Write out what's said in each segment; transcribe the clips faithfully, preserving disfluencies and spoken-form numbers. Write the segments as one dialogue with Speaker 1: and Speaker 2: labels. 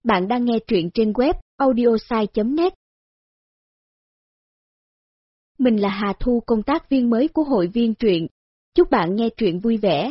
Speaker 1: Bạn đang nghe truyện trên web audiosai chấm net. Mình là Hà Thu, công tác viên mới của hội viên truyện. Chúc bạn nghe truyện vui vẻ.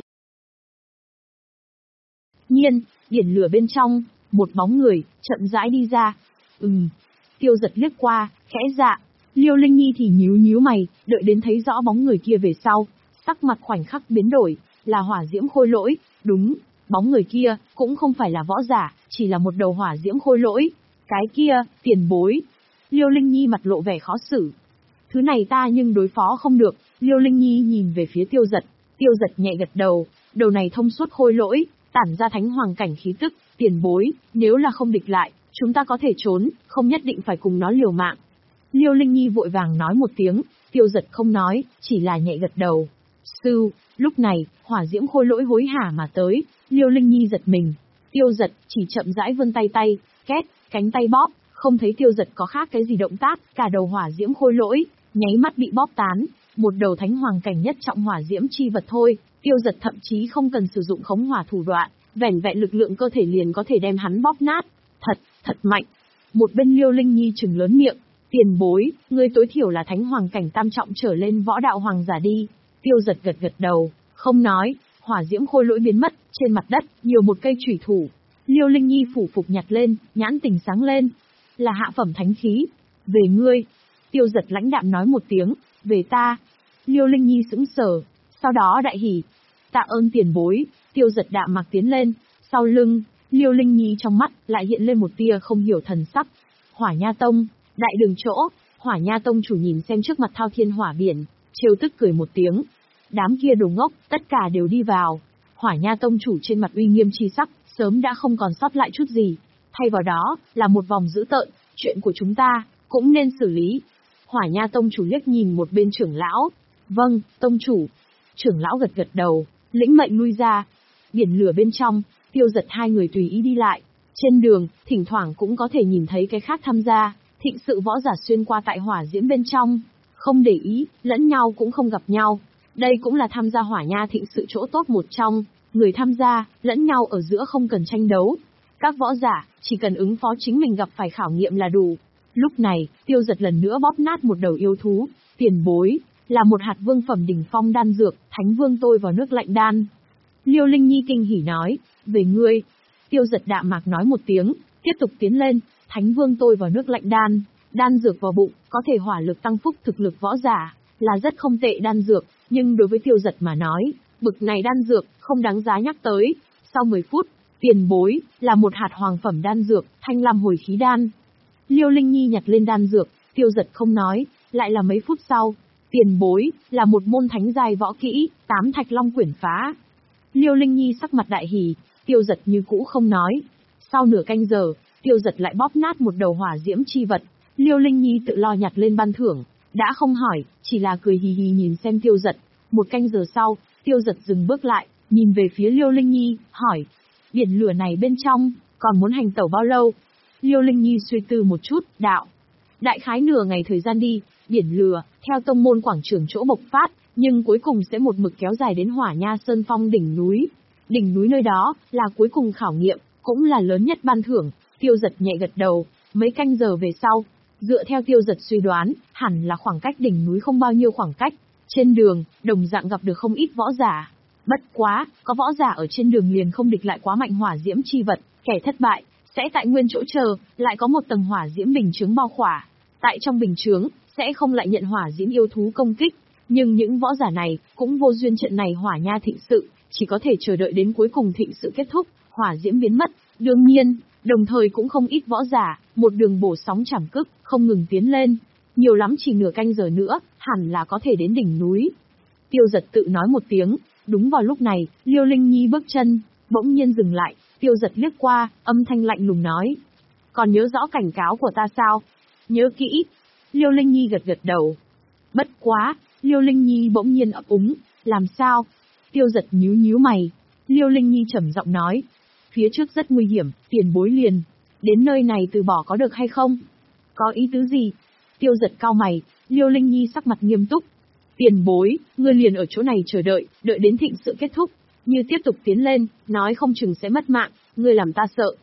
Speaker 2: Nhiên, biển lửa bên trong, một bóng người, chậm rãi đi ra. Ừm, Tiêu Giật liếc qua, khẽ dạ. Liêu Linh Nhi thì nhíu nhíu mày, đợi đến thấy rõ bóng người kia về sau, sắc mặt khoảnh khắc biến đổi, là hỏa diễm khôi lỗi, đúng, bóng người kia, cũng không phải là võ giả, chỉ là một đầu hỏa diễm khôi lỗi. Cái kia, tiền bối. Liêu Linh Nhi mặt lộ vẻ khó xử. Thứ này ta nhưng đối phó không được. Liêu Linh Nhi nhìn về phía Tiêu Giật, Tiêu Giật nhẹ gật đầu, đầu này thông suốt khôi lỗi, tản ra thánh hoàng cảnh khí tức, tiền bối, nếu là không địch lại, chúng ta có thể trốn, không nhất định phải cùng nó liều mạng. Liêu Linh Nhi vội vàng nói một tiếng, Tiêu Giật không nói, chỉ là nhẹ gật đầu. Sư, lúc này, hỏa diễm khôi lỗi hối hả mà tới, Liêu Linh Nhi giật mình. Tiêu Giật chỉ chậm rãi vươn tay tay, két, cánh tay bóp, không thấy Tiêu Giật có khác cái gì động tác, cả đầu hỏa diễm khôi lỗi, nháy mắt bị bóp tán, một đầu thánh hoàng cảnh nhất trọng hỏa diễm chi vật thôi, Tiêu Giật thậm chí không cần sử dụng khống hỏa thủ đoạn, vẻn vẹn lực lượng cơ thể liền có thể đem hắn bóp nát. Thật, thật mạnh. Một bên Liêu Linh Nhi trừng lớn miệng, tiền bối, ngươi tối thiểu là thánh hoàng cảnh tam trọng trở lên võ đạo hoàng giả đi. Tiêu Giật gật gật đầu, không nói, hỏa diễm khôi lỗi biến mất, trên mặt đất, nhiều một cây chủy thủ. Liêu Linh Nhi phủ phục nhặt lên, nhãn tình sáng lên. Là hạ phẩm thánh khí. Về ngươi. Tiêu Giật lãnh đạm nói một tiếng, về ta. Liêu Linh Nhi sững sờ, sau đó đại hỉ. Tạ ơn tiền bối. Tiêu Giật đạm mạc tiến lên, sau lưng, Liêu Linh Nhi trong mắt lại hiện lên một tia không hiểu thần sắc. Hỏa Nha Tông, đại đường chỗ, Hỏa Nha Tông chủ nhìn xem trước mặt thao thiên hỏa biển, trêu tức cười một tiếng. Đám kia đồ ngốc, tất cả đều đi vào. Hỏa Nha Tông chủ trên mặt uy nghiêm chi sắc, sớm đã không còn sót lại chút gì. Thay vào đó, là một vòng dữ tợn, chuyện của chúng ta, cũng nên xử lý. Hỏa Nha Tông chủ liếc nhìn một bên trưởng lão. Vâng, Tông chủ. Trưởng lão gật gật đầu, lĩnh mệnh lui ra. Biển lửa bên trong, Tiêu Giật hai người tùy ý đi lại. Trên đường, thỉnh thoảng cũng có thể nhìn thấy cái khác tham gia, thịnh sự võ giả xuyên qua tại hỏa diễm bên trong. Không để ý, lẫn nhau cũng không gặp nhau. Đây cũng là tham gia hỏa nha thịnh sự chỗ tốt một trong, người tham gia, lẫn nhau ở giữa không cần tranh đấu. Các võ giả, chỉ cần ứng phó chính mình gặp phải khảo nghiệm là đủ. Lúc này, Tiêu Giật lần nữa bóp nát một đầu yêu thú, tiền bối, là một hạt vương phẩm đỉnh phong đan dược, thánh vương tôi vào nước lạnh đan. Liêu Linh Nhi kinh hỉ nói, về ngươi. Tiêu Giật đạm mạc nói một tiếng, tiếp tục tiến lên, thánh vương tôi vào nước lạnh đan, đan dược vào bụng, có thể hỏa lực tăng phúc thực lực võ giả, là rất không tệ đan dược, nhưng đối với Tiêu Giật mà nói, bực này đan dược, không đáng giá nhắc tới. Sau mười phút, tiền bối, là một hạt hoàng phẩm đan dược, thanh lam hồi khí đan. Liêu Linh Nhi nhặt lên đan dược, Tiêu Giật không nói, lại là mấy phút sau, tiền bối, là một môn thánh giai võ kỹ, tám thạch long quyển phá. Liêu Linh Nhi sắc mặt đại hỉ, Tiêu Giật như cũ không nói. Sau nửa canh giờ, Tiêu Giật lại bóp nát một đầu hỏa diễm chi vật. Liêu Linh Nhi tự lo nhặt lên ban thưởng, đã không hỏi, chỉ là cười hì hì nhìn xem Tiêu Giật. Một canh giờ sau, Tiêu Giật dừng bước lại, nhìn về phía Liêu Linh Nhi, hỏi, biển lửa này bên trong, còn muốn hành tẩu bao lâu? Liêu Linh Nhi suy tư một chút, đạo. Đại khái nửa ngày thời gian đi, biển lửa, theo tông môn quảng trường chỗ bộc phát, nhưng cuối cùng sẽ một mực kéo dài đến Hỏa Nha Sơn Phong đỉnh núi. Đỉnh núi nơi đó, là cuối cùng khảo nghiệm, cũng là lớn nhất ban thưởng. Tiêu Giật nhẹ gật đầu, mấy canh giờ về sau, dựa theo Tiêu Giật suy đoán, hẳn là khoảng cách đỉnh núi không bao nhiêu khoảng cách. Trên đường, đồng dạng gặp được không ít võ giả. Bất quá, có võ giả ở trên đường liền không địch lại quá mạnh hỏa diễm chi vật, kẻ thất bại, sẽ tại nguyên chỗ chờ, lại có một tầng hỏa diễm bình chướng bao khỏa. Tại trong bình chướng, sẽ không lại nhận hỏa diễm yêu thú công kích. Nhưng những võ giả này, cũng vô duyên trận này hỏa nha thịnh sự, chỉ có thể chờ đợi đến cuối cùng thịnh sự kết thúc, hỏa diễm biến mất. Đương nhiên, đồng thời cũng không ít võ giả, một đường bổ sóng chảm cức, không ngừng tiến lên. Nhiều lắm chỉ nửa canh giờ nữa, hẳn là có thể đến đỉnh núi. Tiêu Giật tự nói một tiếng, đúng vào lúc này, Liêu Linh Nhi bước chân, bỗng nhiên dừng lại, Tiêu Giật liếc qua, âm thanh lạnh lùng nói. Còn nhớ rõ cảnh cáo của ta sao? Nhớ kỹ. Liêu Linh Nhi gật gật đầu. Bất quá, Liêu Linh Nhi bỗng nhiên ấp úng, làm sao? Tiêu Giật nhíu nhíu mày. Liêu Linh Nhi trầm giọng nói, phía trước rất nguy hiểm, tiền bối liền. Đến nơi này từ bỏ có được hay không? Có ý tứ gì? Tiêu Giật cau mày, Liêu Linh Nhi sắc mặt nghiêm túc. Tiền bối, ngươi liền ở chỗ này chờ đợi, đợi đến thịnh sự kết thúc. Như tiếp tục tiến lên, nói không chừng sẽ mất mạng, ngươi làm ta sợ.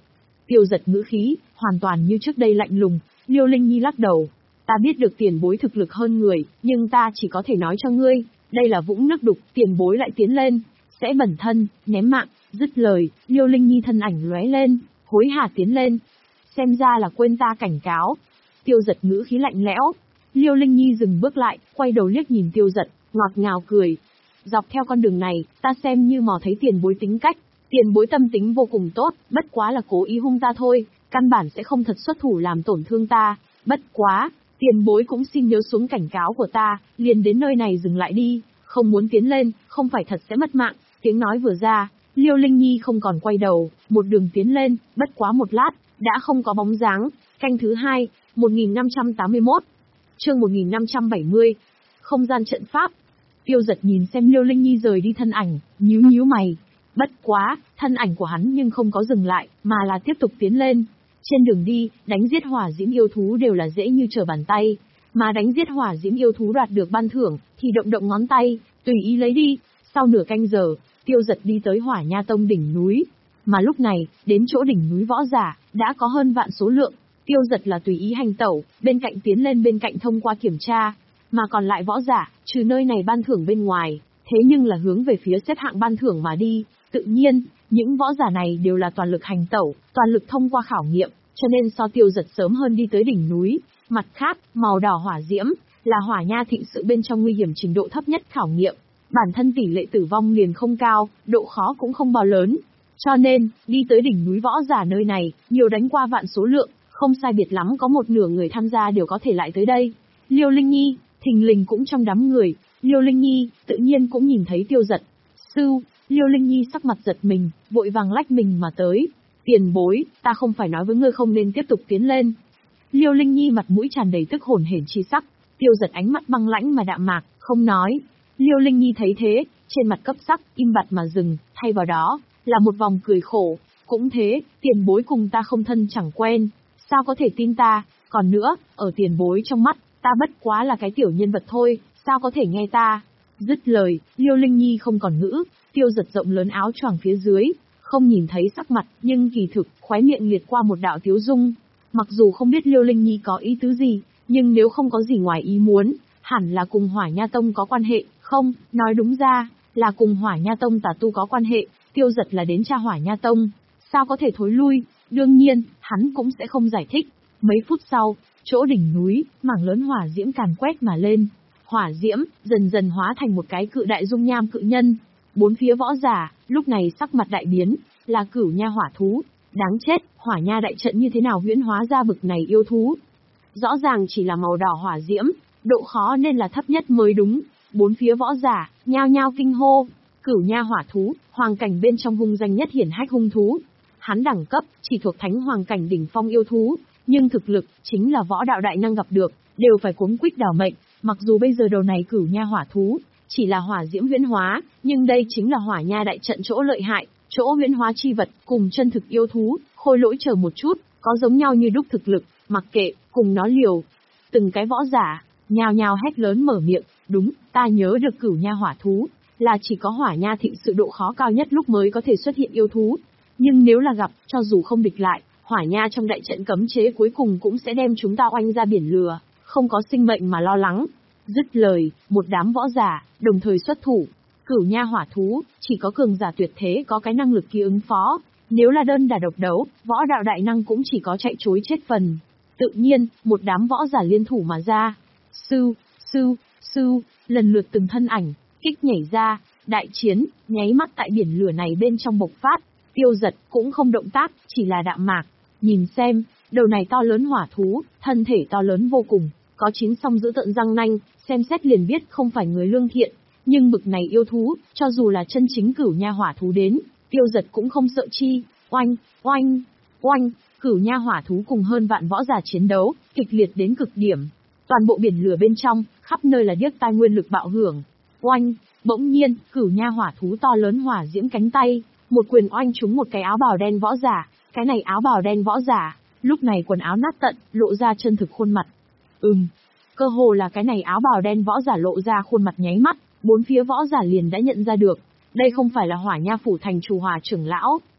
Speaker 2: Tiêu Giật ngữ khí, hoàn toàn như trước đây lạnh lùng. Liêu Linh Nhi lắc đầu. Ta biết được tiền bối thực lực hơn người, nhưng ta chỉ có thể nói cho ngươi, đây là vũng nước đục, tiền bối lại tiến lên, sẽ bẩn thân, ném mạng. Dứt lời, Liêu Linh Nhi thân ảnh lóe lên, hối hả tiến lên. Xem ra là quên ta cảnh cáo. Tiêu Giật ngữ khí lạnh lẽo. Liêu Linh Nhi dừng bước lại, quay đầu liếc nhìn Tiêu Giật, ngọt ngào cười. Dọc theo con đường này, ta xem như mò thấy tiền bối tính cách. Tiền bối tâm tính vô cùng tốt, bất quá là cố ý hung ta thôi, căn bản sẽ không thật xuất thủ làm tổn thương ta. Bất quá, tiền bối cũng xin nhớ xuống cảnh cáo của ta, liền đến nơi này dừng lại đi, không muốn tiến lên, không phải thật sẽ mất mạng. Tiếng nói vừa ra, Liêu Linh Nhi không còn quay đầu, một đường tiến lên, bất quá một lát, đã không có bóng dáng. Canh thứ hai, một nghìn năm trăm tám mươi mốt, chương một nghìn năm trăm bảy mươi, không gian trận pháp. Tiêu Giật nhìn xem Liêu Linh Nhi rời đi thân ảnh, nhíu nhíu mày. Bất quá, thân ảnh của hắn nhưng không có dừng lại, mà là tiếp tục tiến lên. Trên đường đi, đánh giết hỏa diễm yêu thú đều là dễ như trở bàn tay, mà đánh giết hỏa diễm yêu thú đoạt được ban thưởng, thì động động ngón tay, tùy ý lấy đi. Sau nửa canh giờ, Tiêu Giật đi tới Hỏa Nha Tông đỉnh núi, mà lúc này, đến chỗ đỉnh núi võ giả, đã có hơn vạn số lượng. Tiêu Giật là tùy ý hành tẩu, bên cạnh tiến lên bên cạnh thông qua kiểm tra, mà còn lại võ giả, trừ nơi này ban thưởng bên ngoài, thế nhưng là hướng về phía xếp hạng ban thưởng mà đi. Tự nhiên, những võ giả này đều là toàn lực hành tẩu, toàn lực thông qua khảo nghiệm, cho nên so Tiêu Giật sớm hơn đi tới đỉnh núi. Mặt khác, màu đỏ hỏa diễm, là hỏa nha thịnh sự bên trong nguy hiểm trình độ thấp nhất khảo nghiệm. Bản thân tỷ lệ tử vong liền không cao, độ khó cũng không bao lớn. Cho nên, đi tới đỉnh núi võ giả nơi này, nhiều đánh qua vạn số lượng, không sai biệt lắm có một nửa người tham gia đều có thể lại tới đây. Liêu Linh Nhi, thình lình cũng trong đám người, Liêu Linh Nhi, tự nhiên cũng nhìn thấy Tiêu Giật. Sư, Liêu Linh Nhi sắc mặt giật mình, vội vàng lách mình mà tới. Tiền bối, ta không phải nói với ngươi không nên tiếp tục tiến lên. Liêu Linh Nhi mặt mũi tràn đầy tức hổn hển chi sắc, Tiêu Giật ánh mắt băng lãnh mà đạm mạc, không nói. Liêu Linh Nhi thấy thế, trên mặt cấp sắc, im bặt mà dừng, thay vào đó, là một vòng cười khổ. Cũng thế, tiền bối cùng ta không thân chẳng quen, sao có thể tin ta, còn nữa, ở tiền bối trong mắt, ta bất quá là cái tiểu nhân vật thôi, sao có thể nghe ta. Dứt lời, Liêu Linh Nhi không còn ngữ, Tiêu Giật rộng lớn áo choàng phía dưới, không nhìn thấy sắc mặt, nhưng kỳ thực, khóe miệng liệt qua một đạo tiếu dung. Mặc dù không biết Liêu Linh Nhi có ý tứ gì, nhưng nếu không có gì ngoài ý muốn, hẳn là cùng Hỏa Nha Tông có quan hệ, không, nói đúng ra, là cùng Hỏa Nha Tông tà tu có quan hệ. Tiêu Giật là đến tra Hỏa Nha Tông, sao có thể thối lui, đương nhiên, hắn cũng sẽ không giải thích. Mấy phút sau, chỗ đỉnh núi, mảng lớn hỏa diễm càn quét mà lên. Hỏa diễm, dần dần hóa thành một cái cự đại dung nham cự nhân. Bốn phía võ giả, lúc này sắc mặt đại biến, là Cửu Nha hỏa thú. Đáng chết, Hỏa Nha đại trận như thế nào huyễn hóa ra bực này yêu thú? Rõ ràng chỉ là màu đỏ hỏa diễm, độ khó nên là thấp nhất mới đúng. Bốn phía võ giả, nhao nhao kinh hô. Cửu Nha hỏa thú, hoàng cảnh bên trong hung danh nhất hiển hách hung thú. Hắn đẳng cấp, chỉ thuộc thánh hoàng cảnh đỉnh phong yêu thú, nhưng thực lực, chính là võ đạo đại năng gặp được, đều phải cuống quýt đảo mệnh. Mặc dù bây giờ đầu này Cửu Nha hỏa thú, chỉ là hỏa diễm huyễn hóa, nhưng đây chính là Hỏa Nha đại trận chỗ lợi hại, chỗ huyễn hóa chi vật, cùng chân thực yêu thú, khôi lỗi chờ một chút, có giống nhau như đúc thực lực, mặc kệ, cùng nó liều. Từng cái võ giả, nhao nhao hét lớn mở miệng, đúng, ta nhớ được Cửu Nha hỏa thú, là chỉ có Hỏa Nha thịnh sự độ khó cao nhất lúc mới có thể xuất hiện yêu thú. Nhưng nếu là gặp, cho dù không địch lại, Hỏa Nha trong đại trận cấm chế cuối cùng cũng sẽ đem chúng ta oanh ra biển lửa, không có sinh mệnh mà lo lắng. Dứt lời, một đám võ giả, đồng thời xuất thủ. Cửu Nha hỏa thú, chỉ có cường giả tuyệt thế có cái năng lực kia ứng phó. Nếu là đơn đả độc đấu, võ đạo đại năng cũng chỉ có chạy trối chết phần. Tự nhiên, một đám võ giả liên thủ mà ra. Sư, sư, sư, lần lượt từng thân ảnh, kích nhảy ra, đại chiến, nháy mắt tại biển lửa này bên trong bộc phát. Tiêu Giật cũng không động tác, chỉ là đạm mạc. Nhìn xem, đầu này to lớn hỏa thú, thân thể to lớn vô cùng, có chín song giữ tợn răng nanh, xem xét liền biết không phải người lương thiện. Nhưng bực này yêu thú, cho dù là chân chính Cửu Nha hỏa thú đến, Tiêu Giật cũng không sợ chi. Oanh, oanh, oanh, Cửu Nha hỏa thú cùng hơn vạn võ giả chiến đấu, kịch liệt đến cực điểm. Toàn bộ biển lửa bên trong, khắp nơi là điếc tai nguyên lực bạo hưởng. Oanh, bỗng nhiên, Cửu Nha hỏa thú to lớn hỏa diễm cánh tay, một quyền oanh trúng một cái áo bào đen võ giả. Cái này áo bào đen võ giả, lúc này quần áo nát tận, lộ ra chân thực khuôn mặt. Ừm, cơ hồ là cái này áo bào đen võ giả lộ ra khuôn mặt nháy mắt, bốn phía võ giả liền đã nhận ra được, đây không phải là Hỏa Nha phủ thành chủ Hỏa trưởng lão.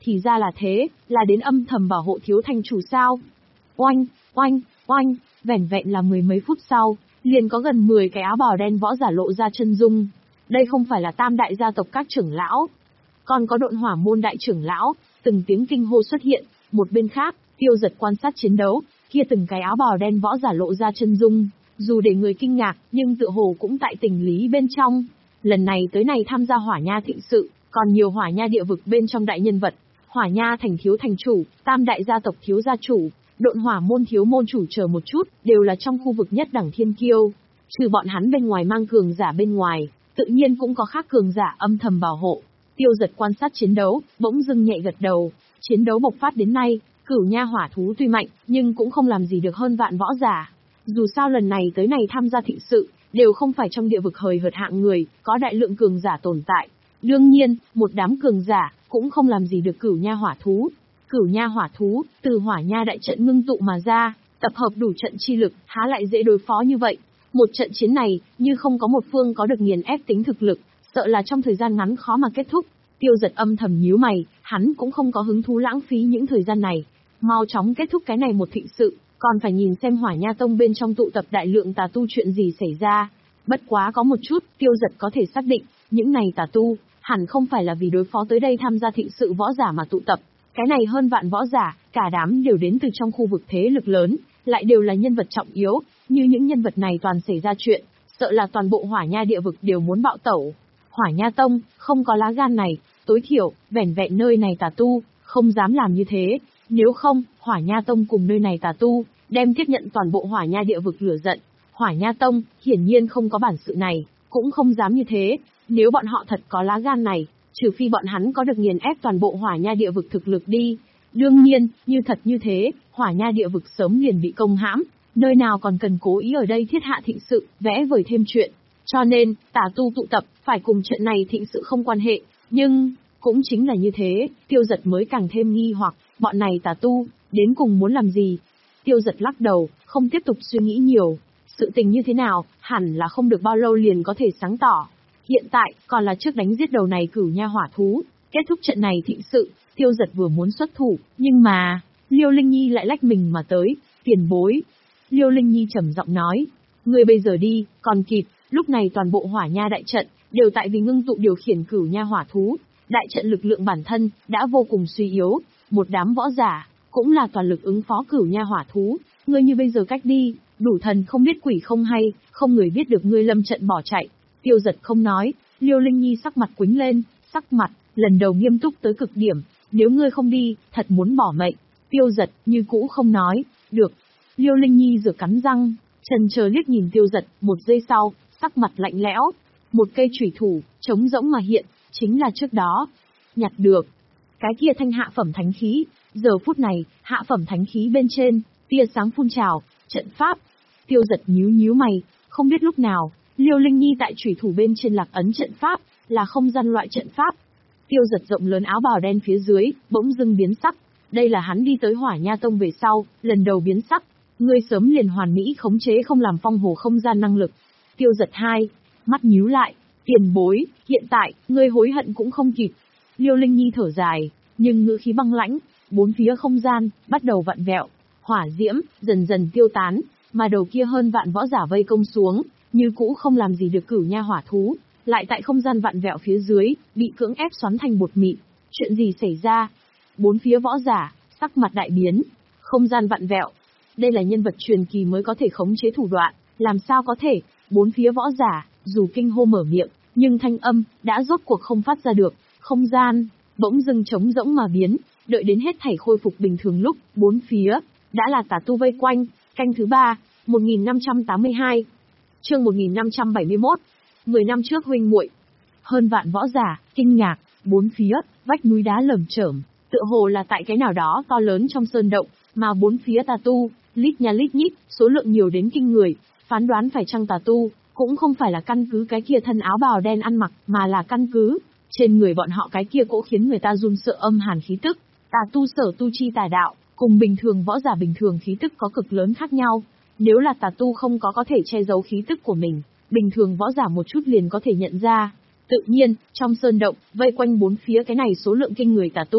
Speaker 2: thì ra là thế, là đến âm thầm bảo hộ thiếu thành chủ sao? Oanh, oanh, oanh, vẻn vẹn là mười mấy phút sau, liền có gần mười cái áo bào đen võ giả lộ ra chân dung. Đây không phải là tam đại gia tộc các trưởng lão, còn có Độn Hỏa môn đại trưởng lão, từng tiếng kinh hô xuất hiện, một bên khác, Tiêu Giật quan sát chiến đấu, kia từng cái áo bào đen võ giả lộ ra chân dung, dù để người kinh ngạc, nhưng tựa hồ cũng tại tình lý bên trong. Lần này tới này tham gia Hỏa Nha thịnh sự, còn nhiều Hỏa Nha địa vực bên trong đại nhân vật, Hỏa Nha thành thiếu thành chủ, tam đại gia tộc thiếu gia chủ, Độn Hỏa môn thiếu môn chủ chờ một chút, đều là trong khu vực nhất đẳng thiên kiêu. Trừ bọn hắn bên ngoài mang cường giả bên ngoài, tự nhiên cũng có khác cường giả âm thầm bảo hộ. Tiêu Giật quan sát chiến đấu, bỗng dưng nhẹ gật đầu. Chiến đấu bộc phát đến nay, Cửu Nha hỏa thú tuy mạnh, nhưng cũng không làm gì được hơn vạn võ giả. Dù sao lần này tới này tham gia thịnh sự, đều không phải trong địa vực hời hợt hạng người, có đại lượng cường giả tồn tại. Đương nhiên, một đám cường giả cũng không làm gì được Cửu Nha hỏa thú. Cửu Nha hỏa thú từ Hỏa Nha đại trận ngưng tụ mà ra, tập hợp đủ trận chi lực, há lại dễ đối phó như vậy. Một trận chiến này, như không có một phương có được nghiền ép tính thực lực, sợ là trong thời gian ngắn khó mà kết thúc. Tiêu Giật âm thầm nhíu mày, hắn cũng không có hứng thú lãng phí những thời gian này, mau chóng kết thúc cái này một thịnh sự, còn phải nhìn xem Hỏa Nha tông bên trong tụ tập đại lượng tà tu chuyện gì xảy ra. Bất quá có một chút, Tiêu Giật có thể xác định, những này tà tu, hẳn không phải là vì đối phó tới đây tham gia thịnh sự võ giả mà tụ tập. Cái này hơn vạn võ giả, cả đám đều đến từ trong khu vực thế lực lớn, lại đều là nhân vật trọng yếu, như những nhân vật này toàn xảy ra chuyện, sợ là toàn bộ Hỏa Nha địa vực đều muốn bạo tẩu. Hỏa Nha tông, không có lá gan này, tối thiểu, vẻn vẹn nơi này tà tu, không dám làm như thế, nếu không, Hỏa Nha tông cùng nơi này tà tu, đem tiếp nhận toàn bộ Hỏa Nha địa vực lửa giận. Hỏa Nha tông, hiển nhiên không có bản sự này, cũng không dám như thế, nếu bọn họ thật có lá gan này, trừ phi bọn hắn có được nghiền ép toàn bộ Hỏa Nha địa vực thực lực đi. Đương nhiên, như thật như thế, Hỏa Nha địa vực sớm liền bị công hãm, nơi nào còn cần cố ý ở đây thiết hạ thịnh sự, vẽ vời thêm chuyện. Cho nên, tà tu tụ tập, phải cùng chuyện này thịnh sự không quan hệ, nhưng, cũng chính là như thế, Tiêu Giật mới càng thêm nghi hoặc, bọn này tà tu, đến cùng muốn làm gì? Tiêu Giật lắc đầu, không tiếp tục suy nghĩ nhiều, sự tình như thế nào, hẳn là không được bao lâu liền có thể sáng tỏ. Hiện tại, còn là trước đánh giết đầu này Cửu Nha hỏa thú, kết thúc trận này thịnh sự, Tiêu Giật vừa muốn xuất thủ, nhưng mà, Liêu Linh Nhi lại lách mình mà tới, tiền bối. Liêu Linh Nhi trầm giọng nói, ngươi bây giờ đi, còn kịp, lúc này toàn bộ Hỏa Nha đại trận, đều tại vì ngưng tụ điều khiển Cửu Nha hỏa thú, đại trận lực lượng bản thân, đã vô cùng suy yếu, một đám võ giả, cũng là toàn lực ứng phó Cửu Nha hỏa thú, ngươi như bây giờ cách đi, đủ thần không biết quỷ không hay, không người biết được ngươi lâm trận bỏ chạy. Tiêu Giật không nói, Liêu Linh Nhi sắc mặt quĩnh lên, sắc mặt, lần đầu nghiêm túc tới cực điểm, nếu ngươi không đi, thật muốn bỏ mệnh. Tiêu Giật, như cũ không nói, được. Liêu Linh Nhi rửa cắn răng, chần chờ liếc nhìn Tiêu Giật, một giây sau, sắc mặt lạnh lẽo, một cây chủy thủ, trống rỗng mà hiện, chính là trước đó. Nhặt được. Cái kia thanh hạ phẩm thánh khí, giờ phút này, hạ phẩm thánh khí bên trên, tia sáng phun trào, trận pháp. Tiêu Giật nhíu nhíu mày, không biết lúc nào, Liêu Linh Nhi tại chủy thủ bên trên lạc ấn trận pháp, là không gian loại trận pháp. Tiêu Giật rộng lớn áo bào đen phía dưới, bỗng dưng biến sắc. Đây là hắn đi tới Hỏa Nha tông về sau, lần đầu biến sắc. Ngươi sớm liền hoàn mỹ khống chế không làm phong hồ không gian năng lực. Tiêu Giật hai, mắt nhíu lại, tiền bối, hiện tại, ngươi hối hận cũng không kịp. Liêu Linh Nhi thở dài, nhưng ngữ khí băng lãnh, bốn phía không gian, bắt đầu vặn vẹo, hỏa diễm, dần dần tiêu tán, mà đầu kia hơn vạn võ giả vây công xuống, như cũ không làm gì được Cửu Nha hỏa thú, lại tại không gian vặn vẹo phía dưới, bị cưỡng ép xoắn thành bột mịn. Chuyện gì xảy ra? Bốn phía võ giả, sắc mặt đại biến, không gian vặn vẹo. Đây là nhân vật truyền kỳ mới có thể khống chế thủ đoạn, làm sao có thể? Bốn phía võ giả, dù kinh hô mở miệng, nhưng thanh âm, đã rốt cuộc không phát ra được, không gian, bỗng dưng trống rỗng mà biến, đợi đến hết thảy khôi phục bình thường lúc, bốn phía, đã là tà tu vây quanh, canh thứ ba, một nghìn năm trăm tám mươi hai, chương một nghìn năm trăm bảy mươi mốt, mười năm trước huynh muội. Hơn vạn võ giả, kinh ngạc, bốn phía, vách núi đá lởm chởm, tựa hồ là tại cái nào đó to lớn trong sơn động, mà bốn phía tà tu, lít nha lít nhít, số lượng nhiều đến kinh người, phán đoán phải chăng tà tu, cũng không phải là căn cứ cái kia thân áo bào đen ăn mặc, mà là căn cứ trên người bọn họ cái kia cỗ khiến người ta run sợ âm hàn khí tức. Tà tu sở tu chi tà đạo, cùng bình thường võ giả bình thường khí tức có cực lớn khác nhau. Nếu là tà tu không có có thể che giấu khí tức của mình, bình thường võ giả một chút liền có thể nhận ra. Tự nhiên, trong sơn động, vây quanh bốn phía cái này số lượng kinh người tà tu,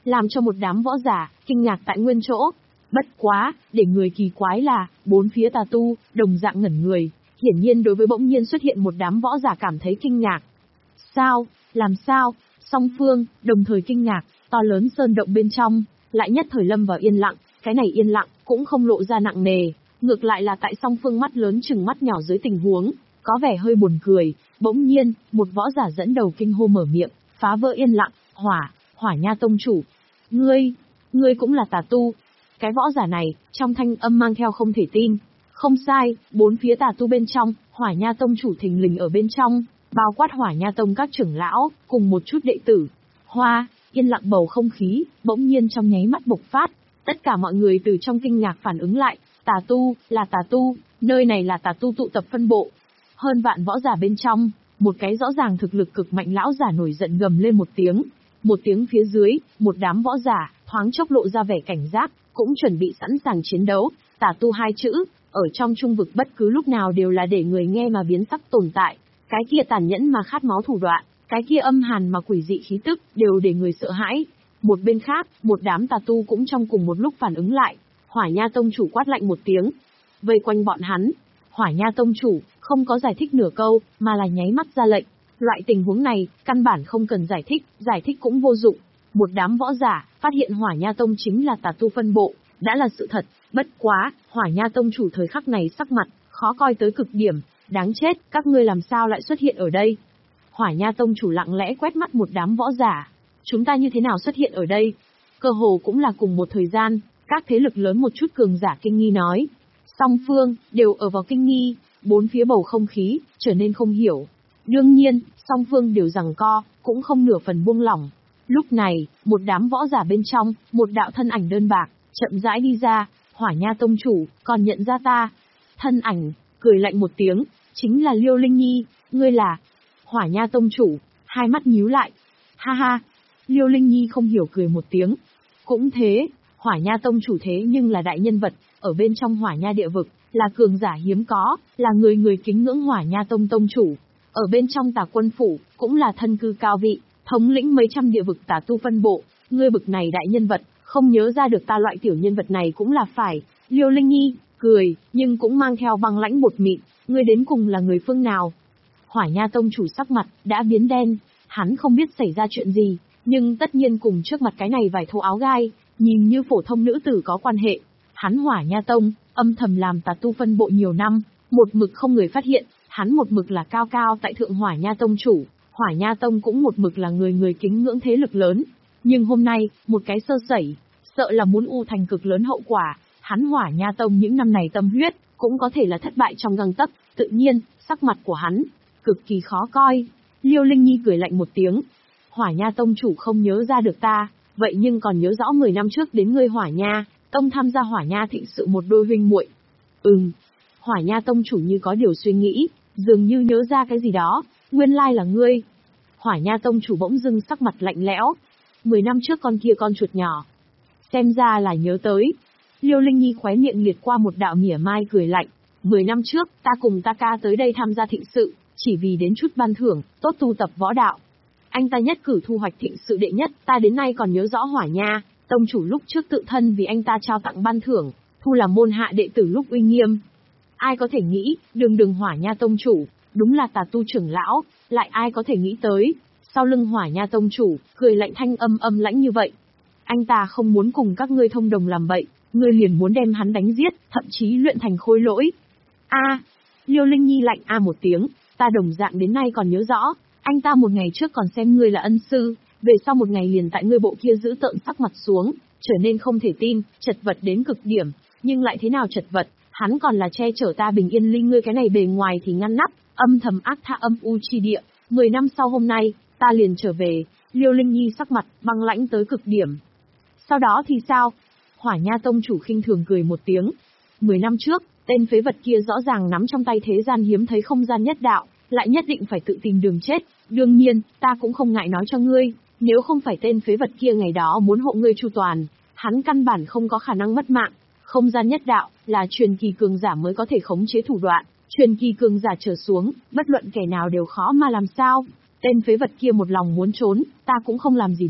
Speaker 2: làm cho một đám võ giả kinh ngạc tại nguyên chỗ. Bất quá, để người kỳ quái là, bốn phía tà tu, đồng dạng ngẩn người, hiển nhiên đối với bỗng nhiên xuất hiện một đám võ giả cảm thấy kinh ngạc. Sao? Làm sao? Song phương, đồng thời kinh ngạc, to lớn sơn động bên trong, lại nhất thời lâm vào yên lặng, cái này yên lặng, cũng không lộ ra nặng nề, ngược lại là tại song phương mắt lớn chừng mắt nhỏ dưới tình huống, có vẻ hơi buồn cười, bỗng nhiên, một võ giả dẫn đầu kinh hô mở miệng, phá vỡ yên lặng, hỏa, hỏa nha tông chủ. Ngươi, ngươi cũng là tà tu. Cái võ giả này, trong thanh âm mang theo không thể tin. Không sai, bốn phía tà tu bên trong, hỏa nha tông chủ thình lình ở bên trong, bao quát hỏa nha tông các trưởng lão, cùng một chút đệ tử. Hoa, yên lặng bầu không khí, bỗng nhiên trong nháy mắt bộc phát. Tất cả mọi người từ trong kinh ngạc phản ứng lại, tà tu, là tà tu, nơi này là tà tu tụ tập phân bộ. Hơn vạn võ giả bên trong, một cái rõ ràng thực lực cực mạnh lão giả nổi giận gầm lên một tiếng. Một tiếng phía dưới, một đám võ giả, thoáng chốc lộ ra vẻ cảnh giác, cũng chuẩn bị sẵn sàng chiến đấu. Tà tu hai chữ, ở trong trung vực bất cứ lúc nào đều là để người nghe mà biến sắc tồn tại. Cái kia tàn nhẫn mà khát máu thủ đoạn, cái kia âm hàn mà quỷ dị khí tức, đều để người sợ hãi. Một bên khác, một đám tà tu cũng trong cùng một lúc phản ứng lại. Hỏa nha tông chủ quát lạnh một tiếng, vây quanh bọn hắn. Hỏa nha tông chủ, không có giải thích nửa câu, mà là nháy mắt ra lệnh. Loại tình huống này, căn bản không cần giải thích, giải thích cũng vô dụng. Một đám võ giả, phát hiện hỏa nha tông chính là tà tu phân bộ, đã là sự thật. Bất quá, hỏa nha tông chủ thời khắc này sắc mặt, khó coi tới cực điểm. Đáng chết, các ngươi làm sao lại xuất hiện ở đây? Hỏa nha tông chủ lặng lẽ quét mắt một đám võ giả. Chúng ta như thế nào xuất hiện ở đây? Cơ hồ cũng là cùng một thời gian, các thế lực lớn một chút cường giả kinh nghi nói. Song phương, đều ở vào kinh nghi, bốn phía bầu không khí, trở nên không hiểu. Đương nhiên, song phương đều giằng co, cũng không nửa phần buông lỏng. Lúc này, một đám võ giả bên trong, một đạo thân ảnh đơn bạc, chậm rãi đi ra, hỏa nha tông chủ, còn nhận ra ta. Thân ảnh, cười lạnh một tiếng, chính là Liêu Linh Nhi, ngươi là hỏa nha tông chủ, hai mắt nhíu lại. Ha ha, Liêu Linh Nhi không hiểu cười một tiếng. Cũng thế, hỏa nha tông chủ thế nhưng là đại nhân vật, ở bên trong hỏa nha địa vực, là cường giả hiếm có, là người người kính ngưỡng hỏa nha tông tông chủ. Ở bên trong tà quân phủ, cũng là thân cư cao vị, thống lĩnh mấy trăm địa vực tà tu phân bộ, ngươi bực này đại nhân vật, không nhớ ra được ta loại tiểu nhân vật này cũng là phải. Liêu Linh Nhi, cười, nhưng cũng mang theo băng lãnh bột mịn, ngươi đến cùng là người phương nào? Hỏa nha tông chủ sắc mặt, đã biến đen, hắn không biết xảy ra chuyện gì, nhưng tất nhiên cùng trước mặt cái này vài thô áo gai, nhìn như phổ thông nữ tử có quan hệ. Hắn hỏa nha tông, âm thầm làm tà tu phân bộ nhiều năm, một mực không người phát hiện, hắn một mực là cao cao tại thượng hỏa nha tông chủ, hỏa nha tông cũng một mực là người người kính ngưỡng thế lực lớn. Nhưng hôm nay, một cái sơ sẩy, sợ là muốn u thành cực lớn hậu quả, hắn hỏa nha tông những năm này tâm huyết, cũng có thể là thất bại trong gang tấc, tự nhiên, sắc mặt của hắn, cực kỳ khó coi. Liêu Linh Nhi cười lạnh một tiếng, hỏa nha tông chủ không nhớ ra được ta, vậy nhưng còn nhớ rõ mười năm trước đến ngươi hỏa nha tông tham gia hỏa nha thịnh sự một đôi huynh muội. Ừm, hỏa nha tông chủ như có điều suy nghĩ, dường như nhớ ra cái gì đó, nguyên lai là ngươi. Hỏa nha tông chủ bỗng dưng sắc mặt lạnh lẽo, mười năm trước con kia con chuột nhỏ, xem ra là nhớ tới. Liêu Linh Nhi khóe miệng liệt qua một đạo mỉa mai cười lạnh, mười năm trước, ta cùng ta ca tới đây tham gia thịnh sự, chỉ vì đến chút ban thưởng, tốt tu tập võ đạo. Anh ta nhất cử thu hoạch thịnh sự đệ nhất, ta đến nay còn nhớ rõ hỏa nha tông chủ lúc trước tự thân vì anh ta trao tặng ban thưởng, thu làm môn hạ đệ tử lúc uy nghiêm. Ai có thể nghĩ, đường đường hỏa nha tông chủ, đúng là tà tu trưởng lão, lại ai có thể nghĩ tới, sau lưng hỏa nha tông chủ, cười lạnh thanh âm âm lãnh như vậy. Anh ta không muốn cùng các ngươi thông đồng làm bậy, ngươi liền muốn đem hắn đánh giết, thậm chí luyện thành khôi lỗi. A, à, Liêu Linh Nhi lạnh a một tiếng, ta đồng dạng đến nay còn nhớ rõ, anh ta một ngày trước còn xem ngươi là ân sư, về sau một ngày liền tại ngươi bộ kia giữ tợn sắc mặt xuống, trở nên không thể tin, chật vật đến cực điểm, nhưng lại thế nào chật vật, hắn còn là che chở ta bình yên linh, ngươi cái này bề ngoài thì ngăn nắp, âm thầm ác tha âm u chi địa. Mười năm sau hôm nay, ta liền trở về. Liêu Linh Nhi sắc mặt băng lãnh tới cực điểm. Sau đó thì sao? Hỏa nha tông chủ khinh thường cười một tiếng. Mười năm trước, tên phế vật kia rõ ràng nắm trong tay thế gian hiếm thấy không gian nhất đạo, lại nhất định phải tự tìm đường chết. Đương nhiên, ta cũng không ngại nói cho ngươi, nếu không phải tên phế vật kia ngày đó muốn hộ ngươi chu toàn, hắn căn bản không có khả năng mất mạng. Không gian nhất đạo là truyền kỳ cường giả mới có thể khống chế thủ đoạn, truyền kỳ cường giả trở xuống, bất luận kẻ nào đều khó mà làm sao. Tên phế vật kia một lòng muốn trốn, ta cũng không làm gì được.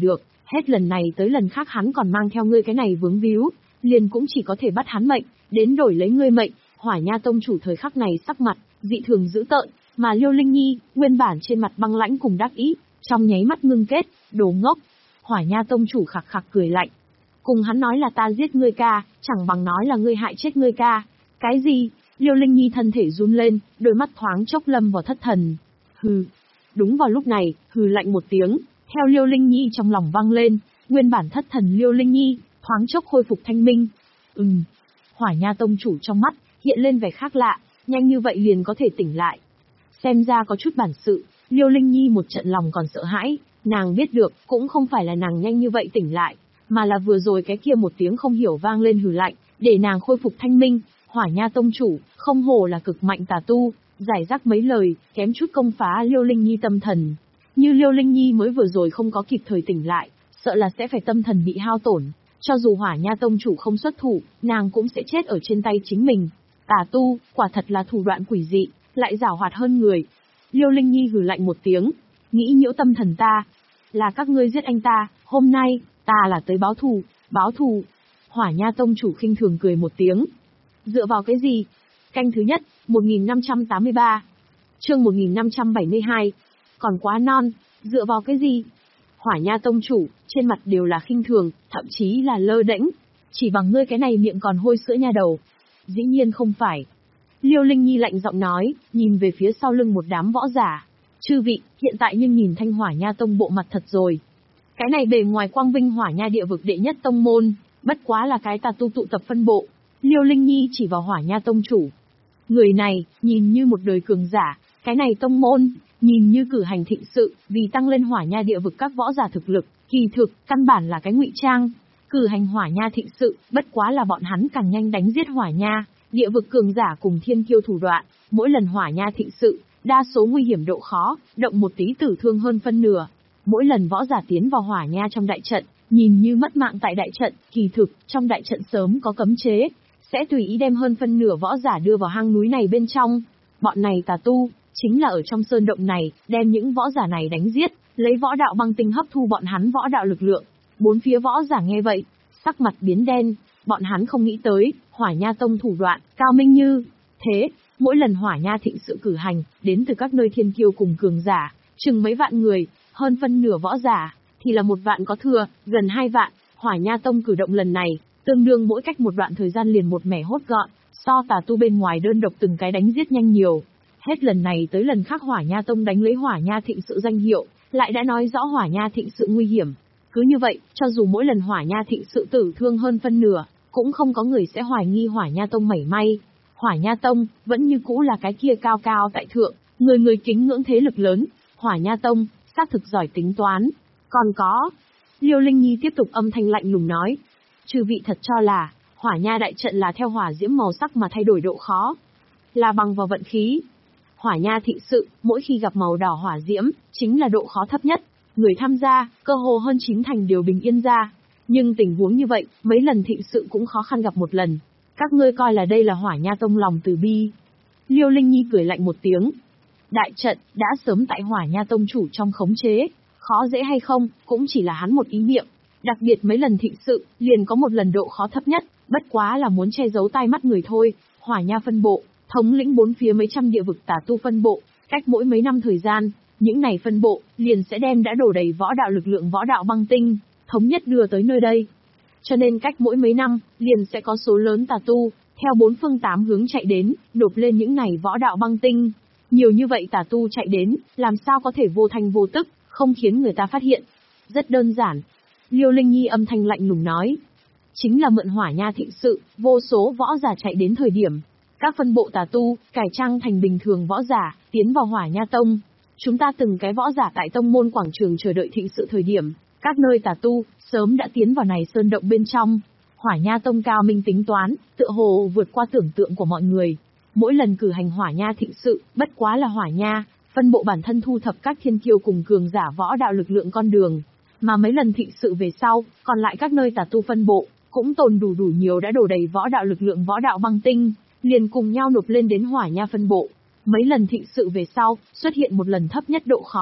Speaker 2: Hết lần này tới lần khác hắn còn mang theo ngươi cái này vướng víu, liền cũng chỉ có thể bắt hắn mệnh, đến đổi lấy ngươi mệnh. Hỏa Nha tông chủ thời khắc này sắc mặt dị thường dữ tợn, mà Liêu Linh Nhi, nguyên bản trên mặt băng lãnh cùng đắc ý, trong nháy mắt ngưng kết, đồ ngốc. Hỏa Nha tông chủ khặc khặc cười lạnh. Cùng hắn nói là ta giết ngươi ca, chẳng bằng nói là ngươi hại chết ngươi ca. Cái gì? Liêu Linh Nhi thân thể run lên, đôi mắt thoáng chốc lâm vào thất thần. Hừ. Đúng vào lúc này, hừ lạnh một tiếng, theo Liêu Linh Nhi trong lòng vang lên, nguyên bản thất thần Liêu Linh Nhi, thoáng chốc khôi phục thanh minh. Ừm. Hỏa Nha tông chủ trong mắt, hiện lên vẻ khác lạ, nhanh như vậy liền có thể tỉnh lại. Xem ra có chút bản sự, Liêu Linh Nhi một trận lòng còn sợ hãi, nàng biết được, cũng không phải là nàng nhanh như vậy tỉnh lại, mà là vừa rồi cái kia một tiếng không hiểu vang lên hừ lạnh, để nàng khôi phục thanh minh. Hỏa Nha tông chủ, không hổ là cực mạnh tà tu, giải rác mấy lời, kém chút công phá Liêu Linh Nhi tâm thần. Như Liêu Linh Nhi mới vừa rồi không có kịp thời tỉnh lại, sợ là sẽ phải tâm thần bị hao tổn, cho dù Hỏa Nha tông chủ không xuất thủ, nàng cũng sẽ chết ở trên tay chính mình. Tà tu, quả thật là thủ đoạn quỷ dị, lại giảo hoạt hơn người. Liêu Linh Nhi hừ lạnh một tiếng, nghĩ nhiễu tâm thần ta, là các ngươi giết anh ta, hôm nay, ta là tới báo thù, báo thù. Hỏa Nha tông chủ khinh thường cười một tiếng. Dựa vào cái gì? Canh thứ nhất, một nghìn năm trăm tám mươi ba. Chương một nghìn năm trăm bảy mươi hai. Còn quá non, dựa vào cái gì? Hỏa Nha tông chủ, trên mặt đều là khinh thường, thậm chí là lơ đễnh. Chỉ bằng ngươi cái này miệng còn hôi sữa nha đầu. Dĩ nhiên không phải. Liêu Linh Nhi lạnh giọng nói, nhìn về phía sau lưng một đám võ giả. Chư vị, hiện tại nhưng nhìn thanh Hỏa Nha tông bộ mặt thật rồi. Cái này bề ngoài quang vinh Hỏa Nha địa vực đệ nhất tông môn, bất quá là cái tà tu tụ tập phân bộ. Liêu Linh Nhi chỉ vào Hỏa Nha tông chủ. Người này, nhìn như một đời cường giả, cái này tông môn, nhìn như cử hành thịnh sự, vì tăng lên Hỏa Nha địa vực các võ giả thực lực, kỳ thực, căn bản là cái ngụy trang. Cử hành Hỏa Nha thịnh sự, bất quá là bọn hắn càng nhanh đánh giết Hỏa Nha, địa vực cường giả cùng thiên kiêu thủ đoạn, mỗi lần Hỏa Nha thịnh sự, đa số nguy hiểm độ khó, động một tí tử thương hơn phân nửa. Mỗi lần võ giả tiến vào Hỏa Nha trong đại trận, nhìn như mất mạng tại đại trận, kỳ thực, trong đại trận sớm có cấm chế, sẽ tùy ý đem hơn phân nửa võ giả đưa vào hang núi này bên trong. Bọn này tà tu, chính là ở trong sơn động này, đem những võ giả này đánh giết, lấy võ đạo băng tinh hấp thu bọn hắn võ đạo lực lượng. Bốn phía võ giả nghe vậy, sắc mặt biến đen, bọn hắn không nghĩ tới, Hỏa Nha tông thủ đoạn, cao minh như thế. Mỗi lần Hỏa Nha thịnh sự cử hành, đến từ các nơi thiên kiêu cùng cường giả, chừng mấy vạn người, hơn phân nửa võ giả, thì là một vạn có thừa, gần hai vạn. Hỏa Nha tông cử động lần này, tương đương mỗi cách một đoạn thời gian liền một mẻ hốt gọn, so tà tu bên ngoài đơn độc từng cái đánh giết nhanh nhiều. Hết lần này tới lần khác Hỏa Nha tông đánh lấy Hỏa Nha thịnh sự danh hiệu, lại đã nói rõ Hỏa Nha thịnh sự nguy hiểm. Cứ như vậy, cho dù mỗi lần Hỏa Nha thịnh sự tử thương hơn phân nửa, cũng không có người sẽ hoài nghi Hỏa Nha tông mảy may. Hỏa Nha tông vẫn như cũ là cái kia cao cao tại thượng, người người kính ngưỡng thế lực lớn. Hỏa Nha tông xác thực giỏi tính toán. Còn có, Liêu Linh Nhi tiếp tục âm thanh lạnh lùng nói, chư vị thật cho là Hỏa Nha đại trận là theo hỏa diễm màu sắc mà thay đổi độ khó, là bằng vào vận khí. Hỏa Nha thịnh sự, mỗi khi gặp màu đỏ hỏa diễm, chính là độ khó thấp nhất. Người tham gia, cơ hồ hơn chín thành đều bình yên ra. Nhưng tình huống như vậy, mấy lần thịnh sự cũng khó khăn gặp một lần. Các ngươi coi là đây là Hỏa Nha tông lòng từ bi. Liêu Linh Nhi cười lạnh một tiếng. Đại trận, đã sớm tại Hỏa Nha tông chủ trong khống chế. Khó dễ hay không, cũng chỉ là hắn một ý niệm. Đặc biệt mấy lần thịnh sự, liền có một lần độ khó thấp nhất, bất quá là muốn che giấu tai mắt người thôi. Hỏa Nha phân bộ, thống lĩnh bốn phía mấy trăm địa vực tà tu phân bộ, cách mỗi mấy năm thời gian, những này phân bộ, liền sẽ đem đã đổ đầy võ đạo lực lượng võ đạo băng tinh, thống nhất đưa tới nơi đây. Cho nên cách mỗi mấy năm, liền sẽ có số lớn tà tu, theo bốn phương tám hướng chạy đến, nộp lên những này võ đạo băng tinh. Nhiều như vậy tà tu chạy đến, làm sao có thể vô thanh vô tức, không khiến người ta phát hiện. Rất đơn giản. Liêu Linh Nhi âm thanh lạnh lùng nói. Chính là mượn Hỏa Nha thịnh sự, vô số võ giả chạy đến thời điểm. Các phân bộ tà tu, cải trang thành bình thường võ giả, tiến vào Hỏa Nha tông. Chúng ta từng cái võ giả tại tông môn quảng trường chờ đợi thịnh sự thời điểm. Các nơi tà tu, sớm đã tiến vào này sơn động bên trong. Hỏa Nha tông cao minh tính toán, tựa hồ vượt qua tưởng tượng của mọi người. Mỗi lần cử hành Hỏa Nha thịnh sự, bất quá là Hỏa Nha, phân bộ bản thân thu thập các thiên kiêu cùng cường giả võ đạo lực lượng con đường. Mà mấy lần thịnh sự về sau, còn lại các nơi tà tu phân bộ, cũng tồn đủ đủ nhiều đã đổ đầy võ đạo lực lượng võ đạo băng tinh, liền cùng nhau nộp lên đến Hỏa Nha phân bộ. Mấy lần thịnh sự về sau, xuất hiện một lần thấp nhất độ khó,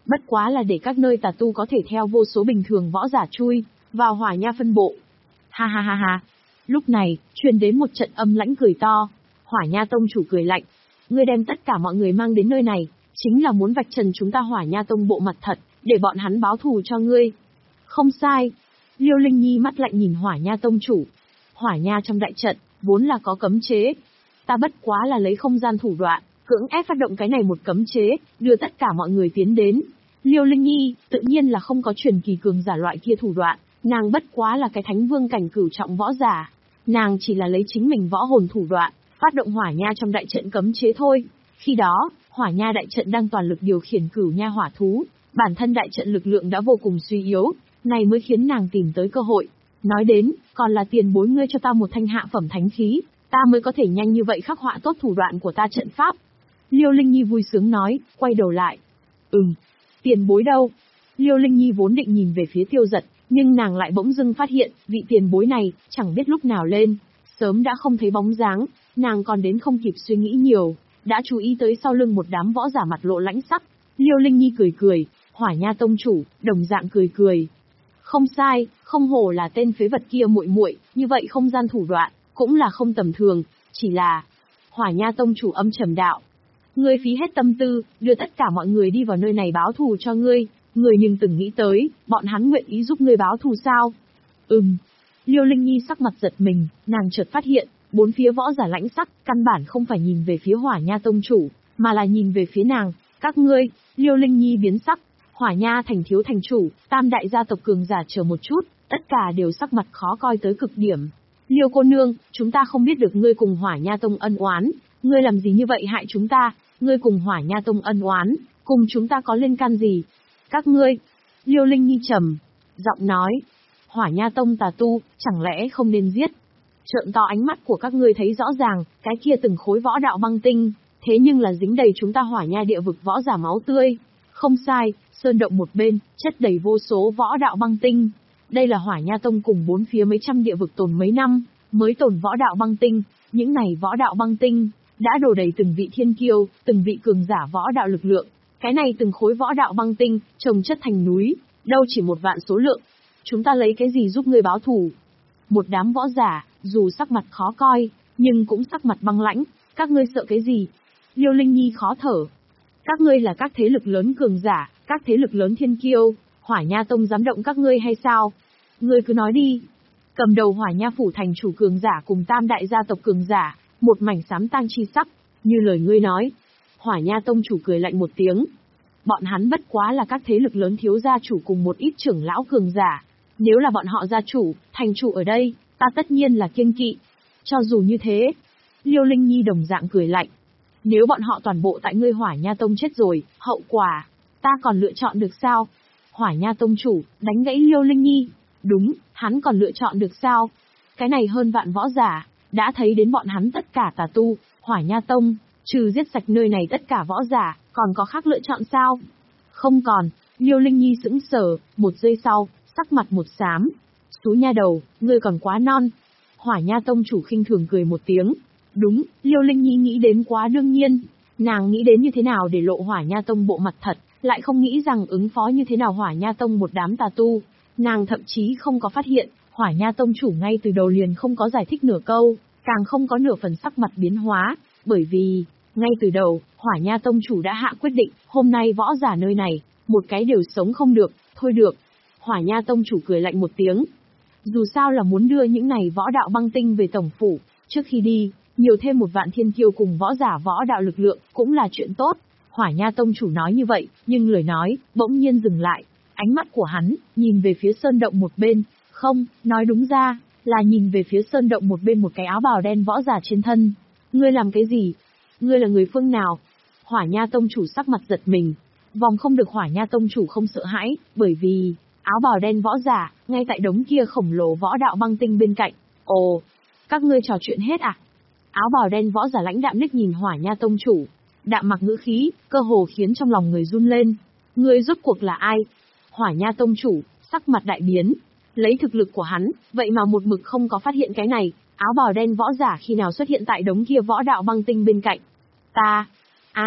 Speaker 2: Bất quá là để các nơi tà tu có thể theo vô số bình thường võ giả chui vào hỏa nha phân bộ. Ha ha ha ha. Lúc này, truyền đến một trận âm lãnh cười to. Hỏa nha tông chủ cười lạnh. Ngươi đem tất cả mọi người mang đến nơi này, chính là muốn vạch trần chúng ta hỏa nha tông bộ mặt thật, để bọn hắn báo thù cho ngươi. Không sai. Liêu Linh Nhi mắt lạnh nhìn hỏa nha tông chủ. Hỏa nha trong đại trận, vốn là có cấm chế. Ta bất quá là lấy không gian thủ đoạn, cưỡng ép phát động cái này một cấm chế, đưa tất cả mọi người tiến đến. Liêu Linh Nhi, tự nhiên là không có truyền kỳ cường giả loại kia thủ đoạn, nàng bất quá là cái thánh vương cảnh cửu trọng võ giả. Nàng chỉ là lấy chính mình võ hồn thủ đoạn, phát động hỏa nha trong đại trận cấm chế thôi. Khi đó, hỏa nha đại trận đang toàn lực điều khiển cửu nha hỏa thú, bản thân đại trận lực lượng đã vô cùng suy yếu, này mới khiến nàng tìm tới cơ hội. Nói đến, còn là tiền bối ngươi cho ta một thanh hạ phẩm thánh khí, ta mới có thể nhanh như vậy khắc họa tốt thủ đoạn của ta trận pháp. Liêu Linh Nhi vui sướng nói, quay đầu lại. Ừm, tiền bối đâu? Liêu Linh Nhi vốn định nhìn về phía Tiêu Dật, nhưng nàng lại bỗng dưng phát hiện, vị tiền bối này, chẳng biết lúc nào lên, sớm đã không thấy bóng dáng, nàng còn đến không kịp suy nghĩ nhiều, đã chú ý tới sau lưng một đám võ giả mặt lộ lãnh sắc. Liêu Linh Nhi cười cười, hỏa nha tông chủ, đồng dạng cười cười. Không sai, không hổ là tên phế vật kia muội muội, như vậy không gian thủ đoạn, cũng là không tầm thường, chỉ là... Hỏa nha tông chủ âm trầm đạo. Ngươi phí hết tâm tư, đưa tất cả mọi người đi vào nơi này báo thù cho ngươi, ngươi nhưng từng nghĩ tới, bọn hắn nguyện ý giúp ngươi báo thù sao? Ừm. Liêu Linh Nhi sắc mặt giật mình, nàng chợt phát hiện, bốn phía võ giả lãnh sắc, căn bản không phải nhìn về phía hỏa nha tông chủ, mà là nhìn về phía nàng. Các ngươi, Liêu Linh Nhi biến sắc, hỏa nha thành thiếu thành chủ, tam đại gia tộc cường giả chờ một chút, tất cả đều sắc mặt khó coi tới cực điểm. Liêu cô nương, chúng ta không biết được ngươi cùng hỏa nha tông ân oán, ngươi làm gì như vậy hại chúng ta, ngươi cùng hỏa nha tông ân oán, cùng chúng ta có liên can gì? Các ngươi, Liêu Linh Nhi trầm giọng nói, hỏa nha tông tà tu, chẳng lẽ không nên giết? Trợn to ánh mắt của các ngươi thấy rõ ràng, cái kia từng khối võ đạo băng tinh, thế nhưng là dính đầy chúng ta hỏa nha địa vực võ giả máu tươi. Không sai, sơn động một bên, chất đầy vô số võ đạo băng tinh. Đây là hỏa nha tông cùng bốn phía mấy trăm địa vực tồn mấy năm, mới tồn võ đạo băng tinh. Những này võ đạo băng tinh, đã đổ đầy từng vị thiên kiêu, từng vị cường giả võ đạo lực lượng. Cái này từng khối võ đạo băng tinh, trồng chất thành núi, đâu chỉ một vạn số lượng. Chúng ta lấy cái gì giúp ngươi báo thù? Một đám võ giả, dù sắc mặt khó coi, nhưng cũng sắc mặt băng lãnh. Các ngươi sợ cái gì? Liêu Linh Nhi khó thở. Các ngươi là các thế lực lớn cường giả, các thế lực lớn thiên kiêu, hỏa nha tông dám động các ngươi hay sao? Ngươi cứ nói đi. Cầm đầu hỏa nha phủ thành chủ cường giả cùng tam đại gia tộc cường giả, một mảnh xám tang chi sắc, như lời ngươi nói. Hỏa nha tông chủ cười lạnh một tiếng. Bọn hắn bất quá là các thế lực lớn thiếu gia chủ cùng một ít trưởng lão cường giả. Nếu là bọn họ gia chủ, thành chủ ở đây, ta tất nhiên là kiêng kỵ. Cho dù như thế, Liêu Linh Nhi đồng dạng cười lạnh. Nếu bọn họ toàn bộ tại ngươi hỏa nha tông chết rồi, hậu quả, ta còn lựa chọn được sao? Hỏa nha tông chủ, đánh gãy Liêu Linh Nhi. Đúng, hắn còn lựa chọn được sao? Cái này hơn vạn võ giả, đã thấy đến bọn hắn tất cả tà tu, hỏa nha tông, trừ giết sạch nơi này tất cả võ giả, còn có khác lựa chọn sao? Không còn, Liêu Linh Nhi sững sờ, một giây sau, sắc mặt một xám. Xú nha đầu, ngươi còn quá non. Hỏa nha tông chủ khinh thường cười một tiếng. Đúng, Liêu Linh Nhi nghĩ đến quá đương nhiên. Nàng nghĩ đến như thế nào để lộ hỏa nha tông bộ mặt thật, lại không nghĩ rằng ứng phó như thế nào hỏa nha tông một đám tà tu. Nàng thậm chí không có phát hiện, hỏa nha tông chủ ngay từ đầu liền không có giải thích nửa câu, càng không có nửa phần sắc mặt biến hóa, bởi vì, ngay từ đầu, hỏa nha tông chủ đã hạ quyết định, hôm nay võ giả nơi này, một cái đều sống không được, thôi được. Hỏa nha tông chủ cười lạnh một tiếng. Dù sao là muốn đưa những này võ đạo băng tinh về tổng phủ, trước khi đi, nhiều thêm một vạn thiên kiêu cùng võ giả võ đạo lực lượng, cũng là chuyện tốt. Hỏa nha tông chủ nói như vậy, nhưng lời nói, bỗng nhiên dừng lại. Ánh mắt của hắn, nhìn về phía sơn động một bên, không, nói đúng ra, là nhìn về phía sơn động một bên một cái áo bào đen võ giả trên thân. Ngươi làm cái gì? Ngươi là người phương nào? Hỏa nha tông chủ sắc mặt giật mình. Vòng không được hỏa nha tông chủ không sợ hãi, bởi vì, áo bào đen võ giả, ngay tại đống kia khổng lồ võ đạo băng tinh bên cạnh. Ồ, các ngươi trò chuyện hết à? Áo bào đen võ giả lãnh đạm liếc nhìn hỏa nha tông chủ. Đạm mặc ngữ khí, cơ hồ khiến trong lòng người run lên. Ngươi rốt cuộc là ai? Hỏa nha tông chủ, sắc mặt đại biến. Lấy thực lực của hắn, vậy mà một mực không có phát hiện cái này, áo bào đen võ giả khi nào xuất hiện tại đống kia võ đạo băng tinh bên cạnh. Ta, a,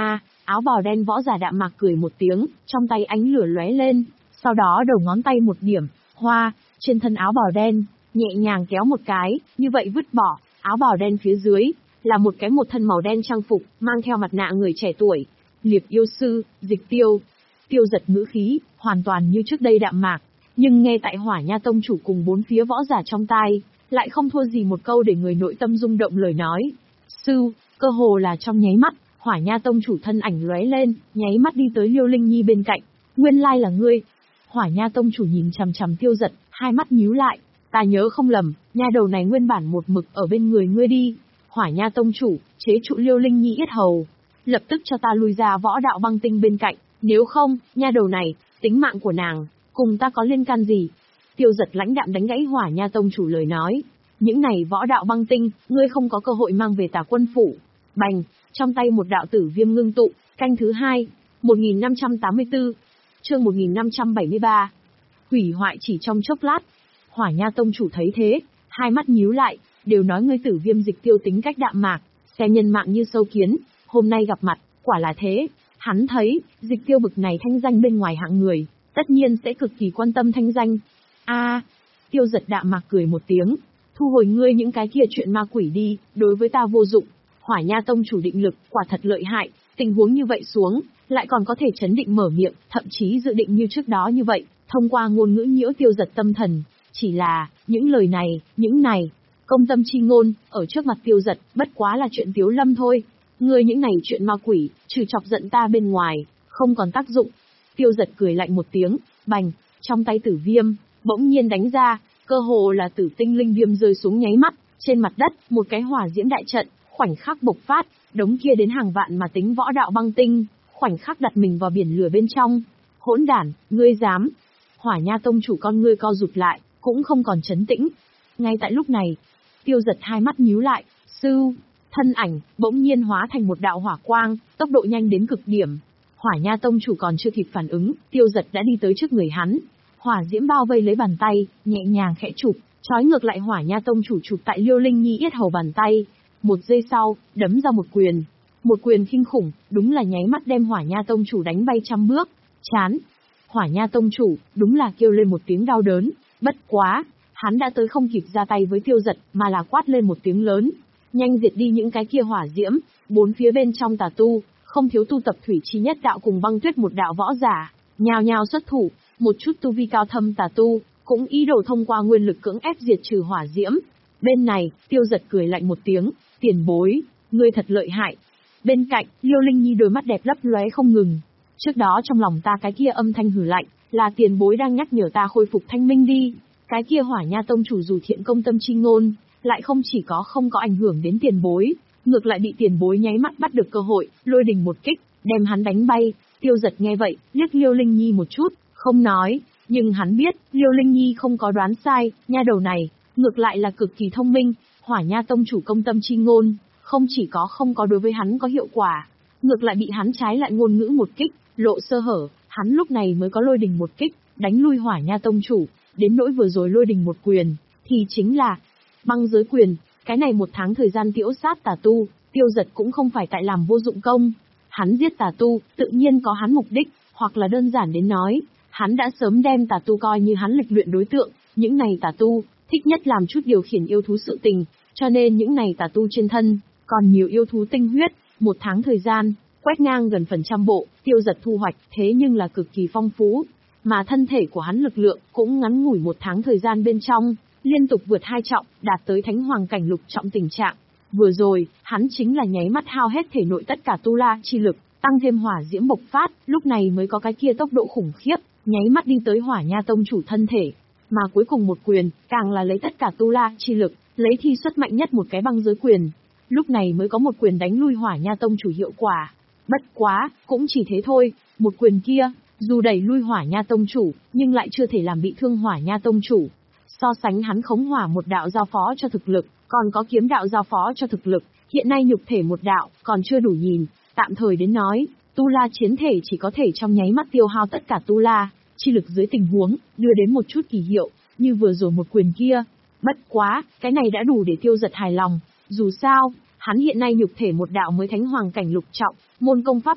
Speaker 2: Áo bào đen võ giả đạm mạc cười một tiếng, trong tay ánh lửa lóe lên, sau đó đầu ngón tay một điểm, hoa, trên thân áo bào đen, nhẹ nhàng kéo một cái, như vậy vứt bỏ, áo bào đen phía dưới, là một cái một thân màu đen trang phục, mang theo mặt nạ người trẻ tuổi. Liệp yêu sư, Dịch Tiêu. Tiêu Giật ngữ khí, hoàn toàn như trước đây đạm mạc, nhưng nghe tại Hỏa Nha tông chủ cùng bốn phía võ giả trong tai, lại không thua gì một câu để người nội tâm rung động lời nói. Sư, cơ hồ là trong nháy mắt, Hỏa Nha tông chủ thân ảnh lóe lên, nháy mắt đi tới Liêu Linh Nhi bên cạnh. Nguyên lai là ngươi. Hỏa Nha tông chủ nhìn chằm chằm Tiêu Giật, hai mắt nhíu lại. Ta nhớ không lầm, nha đầu này nguyên bản một mực ở bên người ngươi đi. Hỏa Nha tông chủ, chế trụ Liêu Linh Nhi yết hầu. Lập tức cho ta lui ra võ đạo băng tinh bên cạnh, nếu không, nha đầu này, tính mạng của nàng, cùng ta có liên can gì? Tiêu Giật lãnh đạm đánh gãy Hỏa Nha tông chủ lời nói. Những này võ đạo băng tinh, ngươi không có cơ hội mang về Tà Quân phủ. Bành, trong tay một đạo tử viêm ngưng tụ, canh thứ hai, một nghìn năm trăm tám mươi tư, chương một nghìn năm trăm bảy mươi ba. Hủy hoại chỉ trong chốc lát. Hỏa Nha tông chủ thấy thế, hai mắt nhíu lại, đều nói ngươi Tử Viêm Dịch Tiêu tính cách đạm mạc, xem nhân mạng như sâu kiến, hôm nay gặp mặt, quả là thế. Hắn thấy, Dịch Tiêu bực này thanh danh bên ngoài hạng người, tất nhiên sẽ cực kỳ quan tâm thanh danh. A, Tiêu Giật đạm mạc cười một tiếng, thu hồi ngươi những cái kia chuyện ma quỷ đi, đối với ta vô dụng. Hỏa Nha tông chủ định lực, quả thật lợi hại, tình huống như vậy xuống, lại còn có thể chấn định mở miệng, thậm chí dự định như trước đó như vậy, thông qua ngôn ngữ nhiễu Tiêu Giật tâm thần. Chỉ là, những lời này, những này, công tâm chi ngôn, ở trước mặt Tiêu Giật, bất quá là chuyện tiếu lâm thôi. Ngươi những này chuyện ma quỷ, trừ chọc giận ta bên ngoài, không còn tác dụng. Tiêu Giật cười lạnh một tiếng, bành, trong tay tử viêm, bỗng nhiên đánh ra, cơ hồ là tử tinh linh viêm rơi xuống nháy mắt, trên mặt đất, một cái hỏa diễm đại trận, khoảnh khắc bộc phát, đống kia đến hàng vạn mà tính võ đạo băng tinh, khoảnh khắc đặt mình vào biển lửa bên trong. Hỗn đản, ngươi dám? Hỏa Nha tông chủ con ngươi co rụt lại, cũng không còn trấn tĩnh. Ngay tại lúc này, Tiêu Giật hai mắt nhíu lại, sư, thân ảnh, bỗng nhiên hóa thành một đạo hỏa quang, tốc độ nhanh đến cực điểm. Hỏa Nha tông chủ còn chưa kịp phản ứng, Tiêu Giật đã đi tới trước người hắn. Hỏa diễm bao vây lấy bàn tay, nhẹ nhàng khẽ chụp, trói ngược lại Hỏa Nha tông chủ chụp tại Liêu Linh Nhi yết hầu bàn tay. Một giây sau, đấm ra một quyền. Một quyền kinh khủng, đúng là nháy mắt đem Hỏa Nha tông chủ đánh bay trăm bước. Chán. Hỏa Nha tông chủ, đúng là kêu lên một tiếng đau đớn. Bất quá, hắn đã tới không kịp ra tay với Tiêu Giật, mà là quát lên một tiếng lớn. Nhanh diệt đi những cái kia hỏa diễm, bốn phía bên trong tà tu, không thiếu tu tập thủy chi nhất đạo cùng băng tuyết một đạo võ giả, nhào nhào xuất thủ, một chút tu vi cao thâm tà tu, cũng ý đồ thông qua nguyên lực cưỡng ép diệt trừ hỏa diễm. Bên này, Tiêu Giật cười lạnh một tiếng, tiền bối, ngươi thật lợi hại. Bên cạnh, Liêu Linh Nhi đôi mắt đẹp lấp lóe không ngừng. Trước đó trong lòng ta cái kia âm thanh hử lạnh, là tiền bối đang nhắc nhở ta khôi phục thanh minh đi. Cái kia Hỏa Nha tông chủ dù thiện công tâm chi ngôn, lại không chỉ có không có ảnh hưởng đến tiền bối, ngược lại bị tiền bối nháy mắt bắt được cơ hội, lôi đình một kích, đem hắn đánh bay. Tiêu Giật nghe vậy, liếc Liêu Linh Nhi một chút, không nói, nhưng hắn biết, Liêu Linh Nhi không có đoán sai, nha đầu này, ngược lại là cực kỳ thông minh. Hỏa Nha tông chủ công tâm chi ngôn, không chỉ có không có đối với hắn có hiệu quả, ngược lại bị hắn trái lại ngôn ngữ một kích, lộ sơ hở, hắn lúc này mới có lôi đình một kích, đánh lui Hỏa Nha tông chủ. Đến nỗi vừa rồi lôi đình một quyền, thì chính là băng giới quyền. Cái này một tháng thời gian tiễu sát tà tu, Tiêu Giật cũng không phải tại làm vô dụng công. Hắn giết tà tu, tự nhiên có hắn mục đích, hoặc là đơn giản đến nói, hắn đã sớm đem tà tu coi như hắn lịch luyện đối tượng. Những này tà tu, thích nhất làm chút điều khiển yêu thú sự tình, cho nên những này tà tu trên thân, còn nhiều yêu thú tinh huyết. Một tháng thời gian, quét ngang gần phần trăm bộ, Tiêu Giật thu hoạch, thế nhưng là cực kỳ phong phú. Mà thân thể của hắn lực lượng, cũng ngắn ngủi một tháng thời gian bên trong, liên tục vượt hai trọng, đạt tới thánh hoàng cảnh lục trọng tình trạng. Vừa rồi, hắn chính là nháy mắt hao hết thể nội tất cả tu la chi lực, tăng thêm hỏa diễm bộc phát, lúc này mới có cái kia tốc độ khủng khiếp, nháy mắt đi tới Hỏa Nha tông chủ thân thể. Mà cuối cùng một quyền, càng là lấy tất cả tu la chi lực, lấy thi xuất mạnh nhất một cái băng giới quyền. Lúc này mới có một quyền đánh lui Hỏa Nha tông chủ hiệu quả. Bất quá, cũng chỉ thế thôi, một quyền kia, dù đẩy lui Hỏa Nha tông chủ, nhưng lại chưa thể làm bị thương Hỏa Nha tông chủ. So sánh hắn khống hỏa một đạo giao phó cho thực lực, còn có kiếm đạo giao phó cho thực lực, hiện nay nhục thể một đạo, còn chưa đủ nhìn. Tạm thời đến nói, tu la chiến thể chỉ có thể trong nháy mắt tiêu hao tất cả tu la chi lực dưới tình huống, đưa đến một chút kỳ hiệu, như vừa rồi một quyền kia. Bất quá, cái này đã đủ để Tiêu Giật hài lòng. Dù sao, hắn hiện nay nhục thể một đạo mới thánh hoàng cảnh lục trọng, môn công pháp này,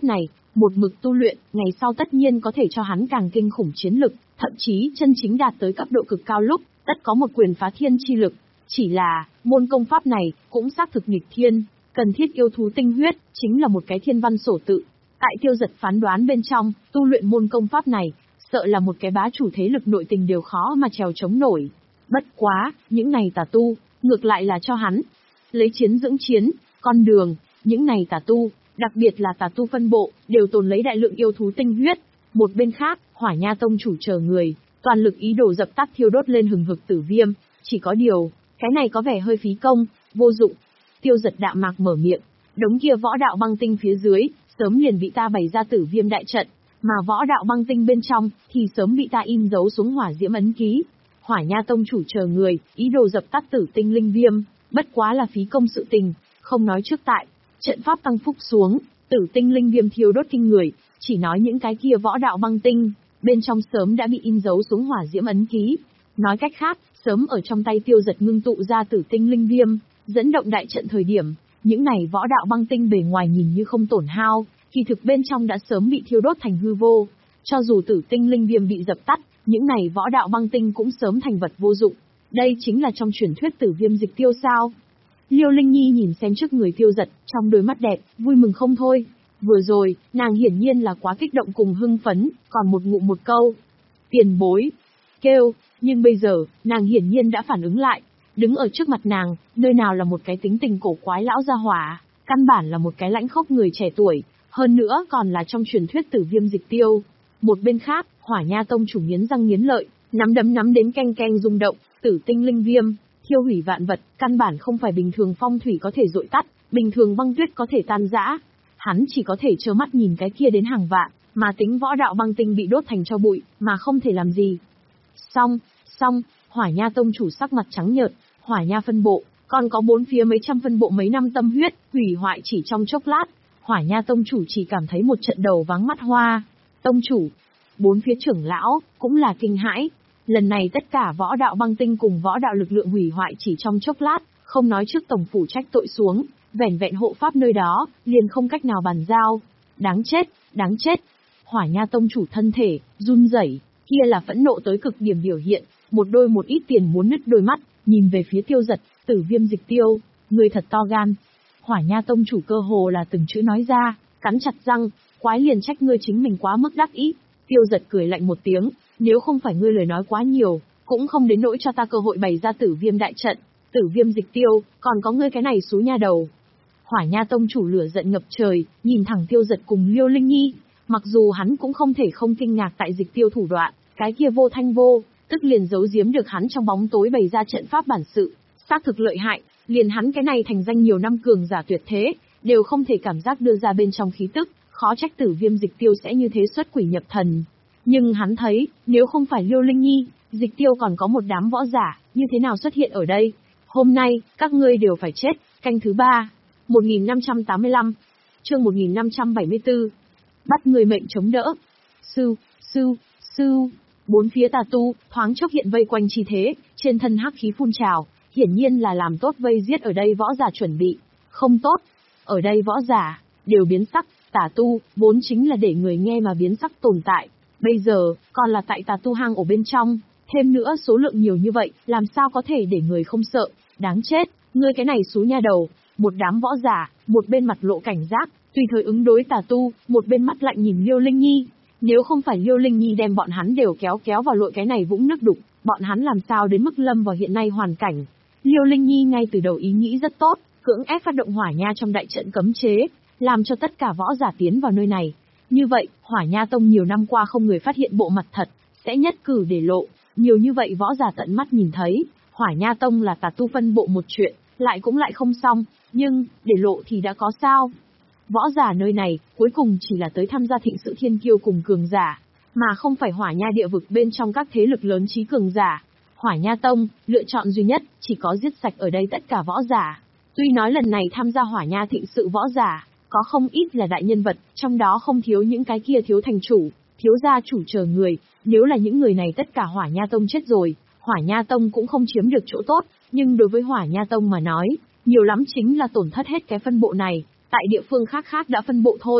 Speaker 2: Một mực tu luyện, ngày sau tất nhiên có thể cho hắn càng kinh khủng chiến lực, thậm chí chân chính đạt tới cấp độ cực cao lúc, tất có một quyền phá thiên chi lực. Chỉ là, môn công pháp này, cũng xác thực nghịch thiên, cần thiết yêu thú tinh huyết, chính là một cái thiên văn sổ tự. Tại Tiêu Giật phán đoán bên trong, tu luyện môn công pháp này, sợ là một cái bá chủ thế lực nội tình đều khó mà trèo chống nổi. Bất quá, những này tà tu, ngược lại là cho hắn. Lấy chiến dưỡng chiến, con đường, những này tà tu, đặc biệt là tà tu phân bộ, đều tồn lấy đại lượng yêu thú tinh huyết. Một bên khác, Hỏa Nha Tông chủ chờ người, toàn lực ý đồ dập tắt thiêu đốt lên hừng hực tử viêm, chỉ có điều, cái này có vẻ hơi phí công, vô dụng. Tiêu Giật đạm mạc mở miệng, đống kia võ đạo băng tinh phía dưới, sớm liền bị ta bày ra tử viêm đại trận, mà võ đạo băng tinh bên trong, thì sớm bị ta in dấu xuống hỏa diễm ấn ký. Hỏa Nha Tông chủ chờ người, ý đồ dập tắt tử tinh linh viêm, bất quá là phí công sự tình, không nói trước tại, trận pháp tăng phúc xuống, tử tinh linh viêm thiêu đốt kinh người, chỉ nói những cái kia võ đạo băng tinh, bên trong sớm đã bị in dấu xuống hỏa diễm ấn ký. Nói cách khác, sớm ở trong tay Tiêu Giật ngưng tụ ra tử tinh linh viêm, dẫn động đại trận thời điểm, những này võ đạo băng tinh bề ngoài nhìn như không tổn hao, kỳ thực bên trong đã sớm bị thiêu đốt thành hư vô. Cho dù tử tinh linh viêm bị dập tắt, những này võ đạo băng tinh cũng sớm thành vật vô dụng. Đây chính là trong truyền thuyết tử viêm dịch tiêu sao. Liêu Linh Nhi nhìn xem trước người Tiêu Giật, trong đôi mắt đẹp, vui mừng không thôi. Vừa rồi, nàng hiển nhiên là quá kích động cùng hưng phấn, còn một ngụm một câu. Tiền bối. Kêu, nhưng bây giờ, nàng hiển nhiên đã phản ứng lại. Đứng ở trước mặt nàng, nơi nào là một cái tính tình cổ quái lão gia hỏa, căn bản là một cái lãnh khốc người trẻ tuổi, hơn nữa còn là trong truyền thuyết tử viêm dịch tiêu. Một bên khác, Hỏa Nha Tông chủ nghiến răng nghiến lợi, nắm đấm nắm đến canh canh rung động, tử tinh linh viêm, thiêu hủy vạn vật, căn bản không phải bình thường phong thủy có thể dội tắt, bình thường băng tuyết có thể tan rã. Hắn chỉ có thể trơ mắt nhìn cái kia đến hàng vạn, mà tính võ đạo băng tinh bị đốt thành tro bụi, mà không thể làm gì. Xong, xong, Hỏa Nha Tông chủ sắc mặt trắng nhợt, Hỏa Nha phân bộ, còn có bốn phía mấy trăm phân bộ mấy năm tâm huyết, hủy hoại chỉ trong chốc lát. Hỏa Nha Tông chủ chỉ cảm thấy một trận đầu váng mắt hoa. Tông chủ, bốn phía trưởng lão, cũng là kinh hãi. Lần này tất cả võ đạo băng tinh cùng võ đạo lực lượng hủy hoại chỉ trong chốc lát, không nói trước tổng phủ trách tội xuống, vẻn vẹn hộ pháp nơi đó, liền không cách nào bàn giao. Đáng chết, đáng chết. Hỏa Nha Tông chủ thân thể, run rẩy, kia là phẫn nộ tới cực điểm biểu hiện, một đôi một ít tiền muốn nứt đôi mắt, nhìn về phía Tiêu Giật, tử viêm dịch tiêu, người thật to gan. Hỏa Nha Tông chủ cơ hồ là từng chữ nói ra, cắn chặt răng, quái liền trách ngươi chính mình quá mức đắc ý. Tiêu Giật cười lạnh một tiếng, nếu không phải ngươi lời nói quá nhiều, cũng không đến nỗi cho ta cơ hội bày ra tử viêm đại trận, tử viêm dịch tiêu, còn có ngươi cái này xú nha đầu. Hỏa Nha Tông chủ lửa giận ngập trời, nhìn thẳng Tiêu Giật cùng Liêu Linh Nhi, mặc dù hắn cũng không thể không kinh ngạc tại dịch tiêu thủ đoạn, cái kia vô thanh vô, tức liền giấu giếm được hắn trong bóng tối bày ra trận pháp bản sự, xác thực lợi hại, liền hắn cái này thành danh nhiều năm cường giả tuyệt thế, đều không thể cảm giác đưa ra bên trong khí tức, khó trách tử viêm dịch tiêu sẽ như thế xuất quỷ nhập thần. Nhưng hắn thấy, nếu không phải Liêu Linh Nhi, dịch tiêu còn có một đám võ giả, như thế nào xuất hiện ở đây? Hôm nay, các ngươi đều phải chết, canh thứ ba, một nghìn năm trăm tám mươi lăm, chương một nghìn năm trăm bảy mươi tư, bắt người mệnh chống đỡ. Sư, sư, sư, bốn phía tà tu, thoáng chốc hiện vây quanh chi thế, trên thân hắc khí phun trào, hiển nhiên là làm tốt vây giết ở đây võ giả chuẩn bị. Không tốt, ở đây võ giả, đều biến sắc, tà tu, vốn chính là để người nghe mà biến sắc tồn tại. Bây giờ, còn là tại tà tu hang ổ bên trong, thêm nữa số lượng nhiều như vậy, làm sao có thể để người không sợ, đáng chết, ngươi cái này xú nha đầu. Một đám võ giả, một bên mặt lộ cảnh giác, tùy thời ứng đối tà tu, một bên mắt lạnh nhìn Liêu Linh Nhi. Nếu không phải Liêu Linh Nhi đem bọn hắn đều kéo kéo vào lội cái này vũng nước đục, bọn hắn làm sao đến mức lâm vào hiện nay hoàn cảnh. Liêu Linh Nhi ngay từ đầu ý nghĩ rất tốt, cưỡng ép phát động Hỏa Nha trong đại trận cấm chế, làm cho tất cả võ giả tiến vào nơi này. Như vậy, Hỏa Nha Tông nhiều năm qua không người phát hiện bộ mặt thật, sẽ nhất cử để lộ, nhiều như vậy võ giả tận mắt nhìn thấy, Hỏa Nha Tông là tà tu phân bộ một chuyện, lại cũng lại không xong, nhưng, để lộ thì đã có sao? Võ giả nơi này, cuối cùng chỉ là tới tham gia thịnh sự thiên kiêu cùng cường giả, mà không phải Hỏa Nha địa vực bên trong các thế lực lớn trí cường giả. Hỏa Nha Tông, lựa chọn duy nhất, chỉ có giết sạch ở đây tất cả võ giả. Tuy nói lần này tham gia Hỏa Nha thịnh sự võ giả, có không ít là đại nhân vật, trong đó không thiếu những cái kia thiếu thành chủ, thiếu gia chủ chờ người, nếu là những người này tất cả Hỏa Nha Tông chết rồi, Hỏa Nha Tông cũng không chiếm được chỗ tốt, nhưng đối với Hỏa Nha Tông mà nói, nhiều lắm chính là tổn thất hết cái phân bộ này, tại địa phương khác khác đã phân bộ thôi.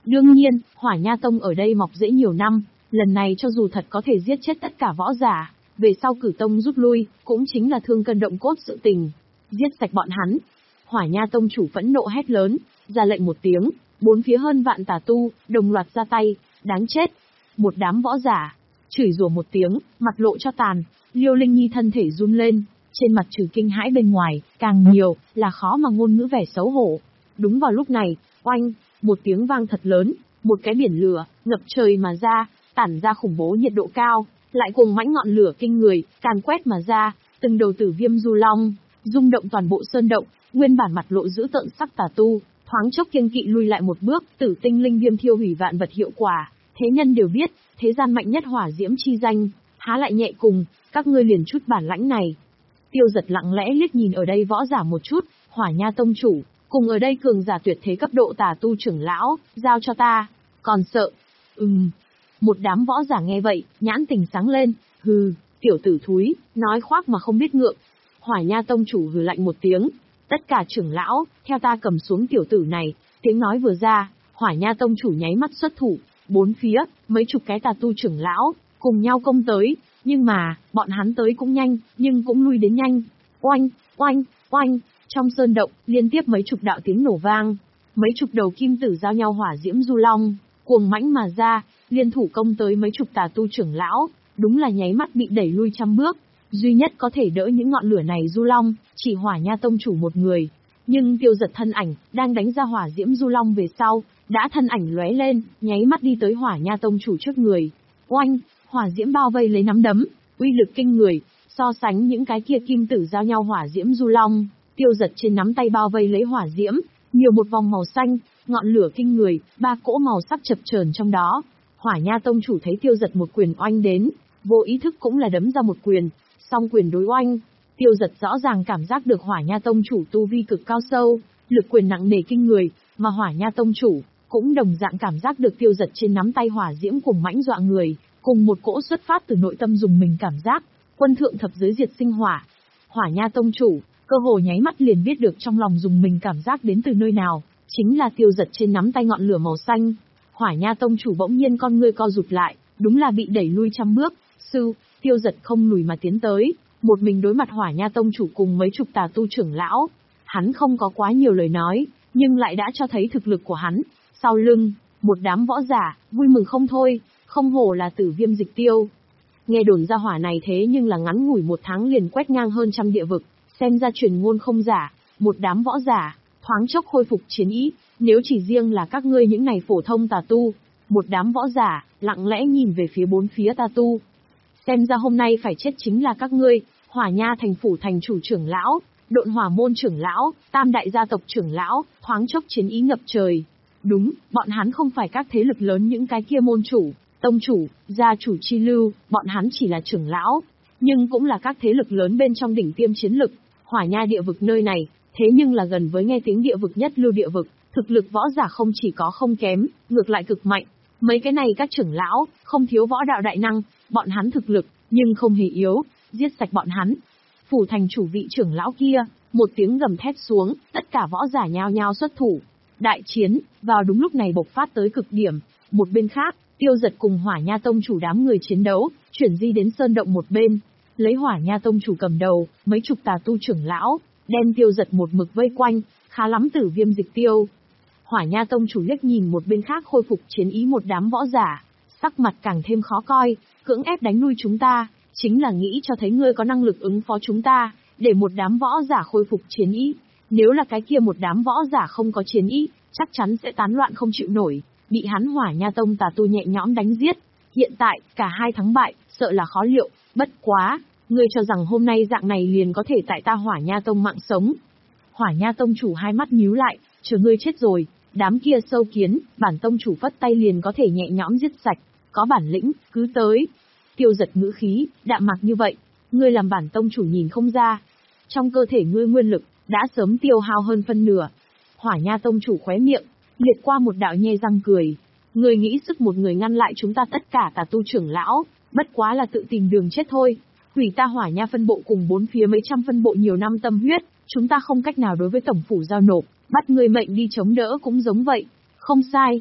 Speaker 2: Đương nhiên, Hỏa Nha Tông ở đây mọc rễ nhiều năm, lần này cho dù thật có thể giết chết tất cả võ giả, về sau cử tông rút lui, cũng chính là thương cân động cốt sự tình. Giết sạch bọn hắn. Hỏa Nha Tông chủ phẫn nộ hét lớn, ra lệnh một tiếng, bốn phía hơn vạn tà tu, đồng loạt ra tay, đáng chết. Một đám võ giả, chửi rủa một tiếng, mặt lộ cho tàn, Liêu Linh Nhi thân thể run lên, trên mặt trừ kinh hãi bên ngoài, càng nhiều, là khó mà ngôn ngữ vẻ xấu hổ. Đúng vào lúc này, oanh, một tiếng vang thật lớn, một cái biển lửa, ngập trời mà ra, tản ra khủng bố nhiệt độ cao, lại cùng mãnh ngọn lửa kinh người, càn quét mà ra, từng đầu tử viêm du long, rung động toàn bộ sơn động, nguyên bản mặt lộ dữ tợn sắc tà tu, thoáng chốc kiêng kỵ lui lại một bước, tử tinh linh viêm thiêu hủy vạn vật hiệu quả, thế nhân đều biết, thế gian mạnh nhất hỏa diễm chi danh, há lại nhẹ cùng, các ngươi liền chút bản lãnh này. Tiêu Giật lặng lẽ liếc nhìn ở đây võ giả một chút, Hỏa Nha Tông chủ, cùng ở đây cường giả tuyệt thế cấp độ tà tu trưởng lão, giao cho ta, còn sợ. Ừm. Một đám võ giả nghe vậy, nhãn tình sáng lên, hừ, tiểu tử thúi, nói khoác mà không biết ngượng. Hỏa Nha Tông chủ hừ lạnh một tiếng, tất cả trưởng lão, theo ta cầm xuống tiểu tử này, tiếng nói vừa ra, Hỏa Nha Tông chủ nháy mắt xuất thủ, bốn phía, mấy chục cái tà tu trưởng lão, cùng nhau công tới, nhưng mà, bọn hắn tới cũng nhanh, nhưng cũng lui đến nhanh. Oanh, oanh, oanh, trong sơn động, liên tiếp mấy chục đạo tiếng nổ vang, mấy chục đầu kim tử giao nhau hỏa diễm du long, cuồng mãnh mà ra, liên thủ công tới mấy chục tà tu trưởng lão, đúng là nháy mắt bị đẩy lui trăm bước. Duy nhất có thể đỡ những ngọn lửa này du long, chỉ Hỏa Nha Tông chủ một người. Nhưng Tiêu Giật thân ảnh, đang đánh ra hỏa diễm du long về sau, đã thân ảnh lóe lên, nháy mắt đi tới Hỏa Nha Tông chủ trước người. Oanh, hỏa diễm bao vây lấy nắm đấm, uy lực kinh người, so sánh những cái kia kim tử giao nhau hỏa diễm du long, Tiêu Giật trên nắm tay bao vây lấy hỏa diễm, nhiều một vòng màu xanh, ngọn lửa kinh người, ba cỗ màu sắc chập chờn trong đó. Hỏa Nha Tông chủ thấy Tiêu Giật một quyền oanh đến, vô ý thức cũng là đấm ra một quyền, song quyền đối oanh. Tiêu Giật rõ ràng cảm giác được Hỏa Nha Tông chủ tu vi cực cao sâu, lực quyền nặng nề kinh người, mà Hỏa Nha Tông chủ cũng đồng dạng cảm giác được Tiêu Giật trên nắm tay hỏa diễm cùng mãnh dọa người, cùng một cỗ xuất phát từ nội tâm dùng mình cảm giác, quân thượng thập giới diệt sinh hỏa. Hỏa Nha Tông chủ, cơ hồ nháy mắt liền biết được trong lòng dùng mình cảm giác đến từ nơi nào, chính là Tiêu Giật trên nắm tay ngọn lửa màu xanh. Hỏa Nha Tông chủ bỗng nhiên con ngươi co rụt lại, đúng là bị đẩy lui trăm bước, sư, Tiêu Giật không lùi mà tiến tới, một mình đối mặt Hỏa Nha Tông chủ cùng mấy chục tà tu trưởng lão. Hắn không có quá nhiều lời nói, nhưng lại đã cho thấy thực lực của hắn. Sau lưng, một đám võ giả, vui mừng không thôi, không hổ là Tử Viêm Dịch Tiêu. Nghe đồn ra hỏa này thế nhưng là ngắn ngủi một tháng liền quét ngang hơn trăm địa vực, xem ra truyền ngôn không giả, một đám võ giả, thoáng chốc khôi phục chiến ý, nếu chỉ riêng là các ngươi những này phổ thông tà tu. Một đám võ giả, lặng lẽ nhìn về phía bốn phía tà tu. Xem ra hôm nay phải chết chính là các ngươi, Hỏa Nha thành phủ thành chủ trưởng lão, Độn Hỏa môn trưởng lão, Tam đại gia tộc trưởng lão, thoáng chốc chiến ý ngập trời. Đúng, bọn hắn không phải các thế lực lớn những cái kia môn chủ, tông chủ, gia chủ chi lưu, bọn hắn chỉ là trưởng lão, nhưng cũng là các thế lực lớn bên trong đỉnh tiêm chiến lực. Hỏa Nha địa vực nơi này, thế nhưng là gần với nghe tiếng địa vực nhất lưu địa vực, thực lực võ giả không chỉ có không kém, ngược lại cực mạnh. Mấy cái này các trưởng lão, không thiếu võ đạo đại năng, bọn hắn thực lực, nhưng không hề yếu, giết sạch bọn hắn. Phủ thành chủ vị trưởng lão kia, một tiếng gầm thét xuống, tất cả võ giả nhao nhao xuất thủ. Đại chiến, vào đúng lúc này bộc phát tới cực điểm. Một bên khác, Tiêu Giật cùng Hỏa Nha Tông chủ đám người chiến đấu, chuyển di đến sơn động một bên. Lấy Hỏa Nha Tông chủ cầm đầu, mấy chục tà tu trưởng lão, đem Tiêu Giật một mực vây quanh, khá lắm Tử Viêm Dịch Tiêu. Hỏa Nha Tông chủ liếc nhìn một bên khác khôi phục chiến ý một đám võ giả, sắc mặt càng thêm khó coi, cưỡng ép đánh lui chúng ta, chính là nghĩ cho thấy ngươi có năng lực ứng phó chúng ta, để một đám võ giả khôi phục chiến ý. Nếu là cái kia một đám võ giả không có chiến ý, chắc chắn sẽ tán loạn không chịu nổi, bị hắn Hỏa Nha Tông tà tu nhẹ nhõm đánh giết. Hiện tại, cả hai thắng bại, sợ là khó liệu, bất quá, ngươi cho rằng hôm nay dạng này liền có thể tại ta Hỏa Nha Tông mạng sống. Hỏa Nha Tông chủ hai mắt nhíu lại, chờ ngươi chết rồi, đám kia sâu kiến, bản tông chủ phất tay liền có thể nhẹ nhõm giết sạch, có bản lĩnh, cứ tới. Tiêu Giật ngữ khí, đạm mạc như vậy, ngươi làm bản tông chủ nhìn không ra. Trong cơ thể ngươi nguyên lực, đã sớm tiêu hao hơn phân nửa. Hỏa Nha Tông chủ khóe miệng, liệt qua một đạo nhe răng cười. Ngươi nghĩ sức một người ngăn lại chúng ta tất cả tà tu trưởng lão, bất quá là tự tìm đường chết thôi. Hủy ta Hỏa Nha phân bộ cùng bốn phía mấy trăm phân bộ nhiều năm tâm huyết, chúng ta không cách nào đối với tổng phủ giao nộp, bắt ngươi mệnh đi chống đỡ cũng giống vậy. Không sai.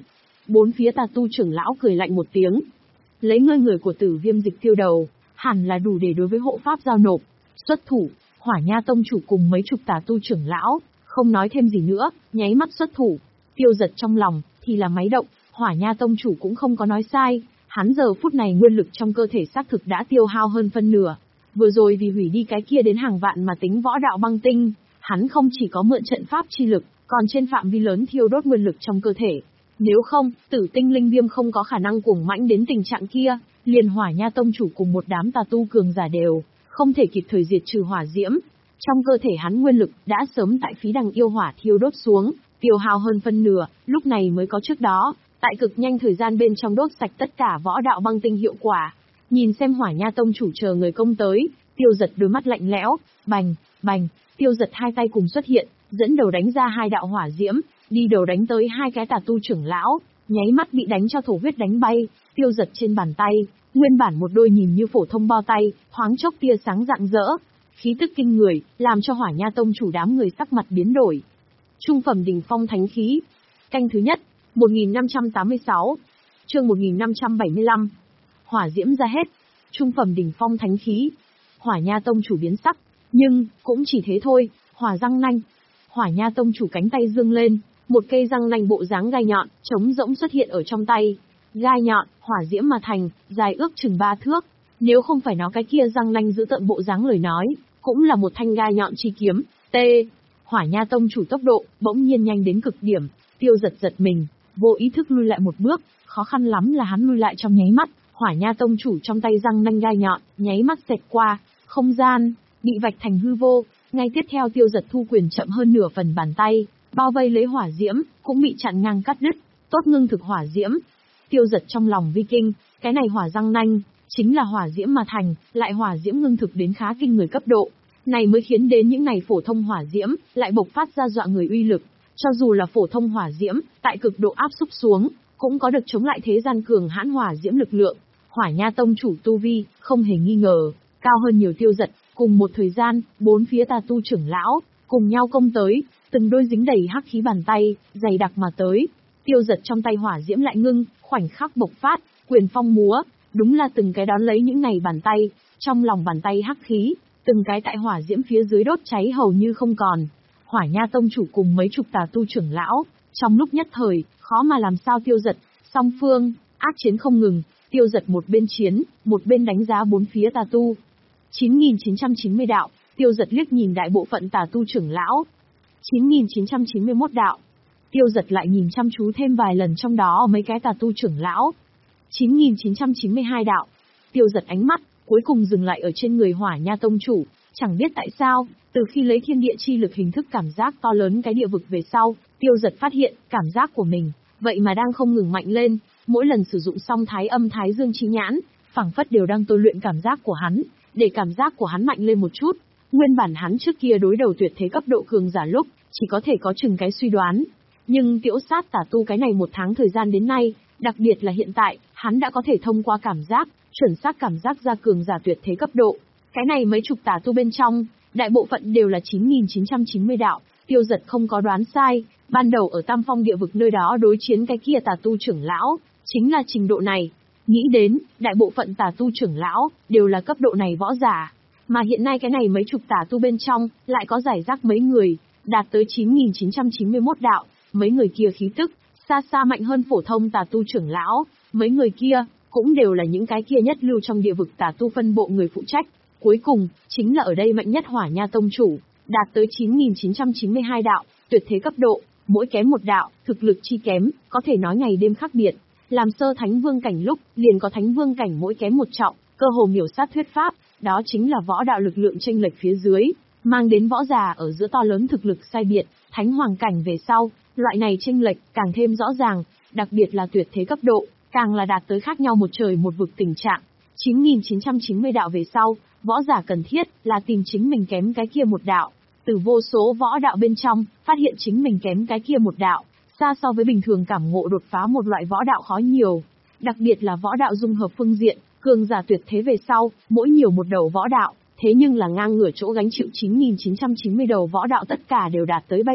Speaker 2: Bốn phía tà tu trưởng lão cười lạnh một tiếng. Lấy ngươi người của Tử Viêm Dịch Tiêu đầu, hẳn là đủ để đối với hộ pháp giao nộp. Xuất thủ, Hỏa Nha tông chủ cùng mấy chục tà tu trưởng lão, không nói thêm gì nữa, nháy mắt xuất thủ. Tiêu Giật trong lòng thì là máy động, Hỏa Nha tông chủ cũng không có nói sai, hắn giờ phút này nguyên lực trong cơ thể xác thực đã tiêu hao hơn phân nửa. Vừa rồi vì hủy đi cái kia đến hàng vạn mà tính võ đạo băng tinh, hắn không chỉ có mượn trận pháp chi lực, còn trên phạm vi lớn thiêu đốt nguyên lực trong cơ thể. Nếu không, Tử Tinh Linh Viêm không có khả năng cuồng mãnh đến tình trạng kia, liền Hỏa Nha tông chủ cùng một đám tà tu cường giả đều không thể kịp thời diệt trừ hỏa diễm. Trong cơ thể hắn nguyên lực đã sớm tại phí đằng yêu hỏa thiêu đốt xuống, tiêu hao hơn phân nửa, lúc này mới có trước đó, tại cực nhanh thời gian bên trong đốt sạch tất cả võ đạo băng tinh hiệu quả. Nhìn xem Hỏa Nha tông chủ chờ người công tới, Tiêu Giật đôi mắt lạnh lẽo, bành, bành, Tiêu Giật hai tay cùng xuất hiện, dẫn đầu đánh ra hai đạo hỏa diễm, đi đầu đánh tới hai cái tà tu trưởng lão, nháy mắt bị đánh cho thổ huyết đánh bay. Tiêu Giật trên bàn tay, nguyên bản một đôi nhìn như phổ thông bao tay, thoáng chốc tia sáng rạng rỡ, khí tức kinh người, làm cho Hỏa Nha tông chủ đám người sắc mặt biến đổi. Trung phẩm đỉnh phong thánh khí. Canh thứ nhất, một nghìn năm trăm tám mươi sáu. Chương một nghìn năm trăm bảy mươi lăm. Hỏa diễm ra hết. Trung phẩm đỉnh phong thánh khí. Hỏa Nha tông chủ biến sắc, nhưng cũng chỉ thế thôi, hỏa răng nanh. Hỏa Nha tông chủ cánh tay dương lên, một cây răng nanh bộ dáng gai nhọn, trống rỗng xuất hiện ở trong tay. Gai nhọn, hỏa diễm mà thành, dài ước chừng ba thước. Nếu không phải nó cái kia răng nanh giữ tận bộ dáng lời nói, cũng là một thanh gai nhọn chi kiếm. T. Hỏa Nha tông chủ tốc độ bỗng nhiên nhanh đến cực điểm, Tiêu Giật giật mình, vô ý thức lui lại một bước, khó khăn lắm là hắn lui lại trong nháy mắt. Hỏa Nha tông chủ trong tay răng nanh gai nhọn, nháy mắt xẹt qua, không gian bị vạch thành hư vô. Ngay tiếp theo Tiêu Giật thu quyền chậm hơn nửa phần bàn tay, bao vây lấy hỏa diễm, cũng bị chặn ngang cắt đứt. Tốt ngưng thực hỏa diễm. Tiêu Giật trong lòng vi kinh, cái này hỏa răng nanh chính là hỏa diễm mà thành, lại hỏa diễm ngưng thực đến khá kinh người cấp độ. Này mới khiến đến những này phổ thông hỏa diễm lại bộc phát ra dọa người uy lực. Cho dù là phổ thông hỏa diễm, tại cực độ áp xúc xuống, cũng có được chống lại thế gian cường hãn hỏa diễm lực lượng. Hỏa Nha tông chủ tu vi, không hề nghi ngờ, cao hơn nhiều Tiêu Giật. Cùng một thời gian, bốn phía tà tu trưởng lão cùng nhau công tới, từng đôi dính đầy hắc khí bàn tay, dày đặc mà tới. Tiêu Giật trong tay hỏa diễm lại ngưng, khoảnh khắc bộc phát, quyền phong múa, đúng là từng cái đón lấy những này bàn tay, trong lòng bàn tay hắc khí, từng cái tại hỏa diễm phía dưới đốt cháy hầu như không còn. Hỏa Nha tông chủ cùng mấy chục tà tu trưởng lão, trong lúc nhất thời, khó mà làm sao Tiêu Giật. Song phương ác chiến không ngừng, Tiêu Giật một bên chiến, một bên đánh giá bốn phía tà tu. chín nghìn chín trăm chín mươi đạo, Tiêu Giật liếc nhìn đại bộ phận tà tu trưởng lão. chín nghìn chín trăm chín mươi mốt đạo. Tiêu Giật lại nhìn chăm chú thêm vài lần trong đó mấy cái tà tu trưởng lão. chín nghìn chín trăm chín mươi hai đạo. Tiêu Giật ánh mắt cuối cùng dừng lại ở trên người Hỏa Nha tông chủ, chẳng biết tại sao, từ khi lấy thiên địa chi lực hình thức cảm giác to lớn cái địa vực về sau, Tiêu Giật phát hiện cảm giác của mình vậy mà đang không ngừng mạnh lên, mỗi lần sử dụng xong Thái Âm Thái Dương chi nhãn, phảng phất đều đang tôi luyện cảm giác của hắn, để cảm giác của hắn mạnh lên một chút. Nguyên bản hắn trước kia đối đầu tuyệt thế cấp độ cường giả lúc, chỉ có thể có chừng cái suy đoán. Nhưng Tiễu Sát tà tu cái này một tháng thời gian đến nay, đặc biệt là hiện tại, hắn đã có thể thông qua cảm giác, chuẩn xác cảm giác ra cường giả tuyệt thế cấp độ. Cái này mấy chục tà tu bên trong, đại bộ phận đều là chín nghìn chín trăm chín mươi đạo, Tiêu Giật không có đoán sai, ban đầu ở Tam Phong địa vực nơi đó đối chiến cái kia tà tu trưởng lão, chính là trình độ này. Nghĩ đến, đại bộ phận tà tu trưởng lão, đều là cấp độ này võ giả. Mà hiện nay cái này mấy chục tà tu bên trong, lại có giải rác mấy người, đạt tới chín nghìn chín trăm chín mươi mốt đạo, mấy người kia khí tức, xa xa mạnh hơn phổ thông tà tu trưởng lão, mấy người kia, cũng đều là những cái kia nhất lưu trong địa vực tà tu phân bộ người phụ trách. Cuối cùng, chính là ở đây mạnh nhất Hỏa Nha tông chủ, đạt tới chín nghìn chín trăm chín mươi hai đạo, tuyệt thế cấp độ, mỗi kém một đạo, thực lực chi kém, có thể nói ngày đêm khác biệt. Làm sơ thánh vương cảnh lúc, liền có thánh vương cảnh mỗi kém một trọng, cơ hồ miểu sát thuyết pháp, đó chính là võ đạo lực lượng chênh lệch phía dưới, mang đến võ giả ở giữa to lớn thực lực sai biệt, thánh hoàng cảnh về sau, loại này chênh lệch càng thêm rõ ràng, đặc biệt là tuyệt thế cấp độ, càng là đạt tới khác nhau một trời một vực tình trạng. chín nghìn chín trăm chín mươi đạo về sau, võ giả cần thiết là tìm chính mình kém cái kia một đạo, từ vô số võ đạo bên trong, phát hiện chính mình kém cái kia một đạo, xa so với bình thường cảm ngộ đột phá một loại võ đạo khó nhiều. Đặc biệt là võ đạo dung hợp phương diện, cường giả tuyệt thế về sau, mỗi nhiều một đầu võ đạo, thế nhưng là ngang ngửa chỗ gánh chịu chín nghìn chín trăm chín mươi đầu võ đạo tất cả đều đạt tới bay vọt.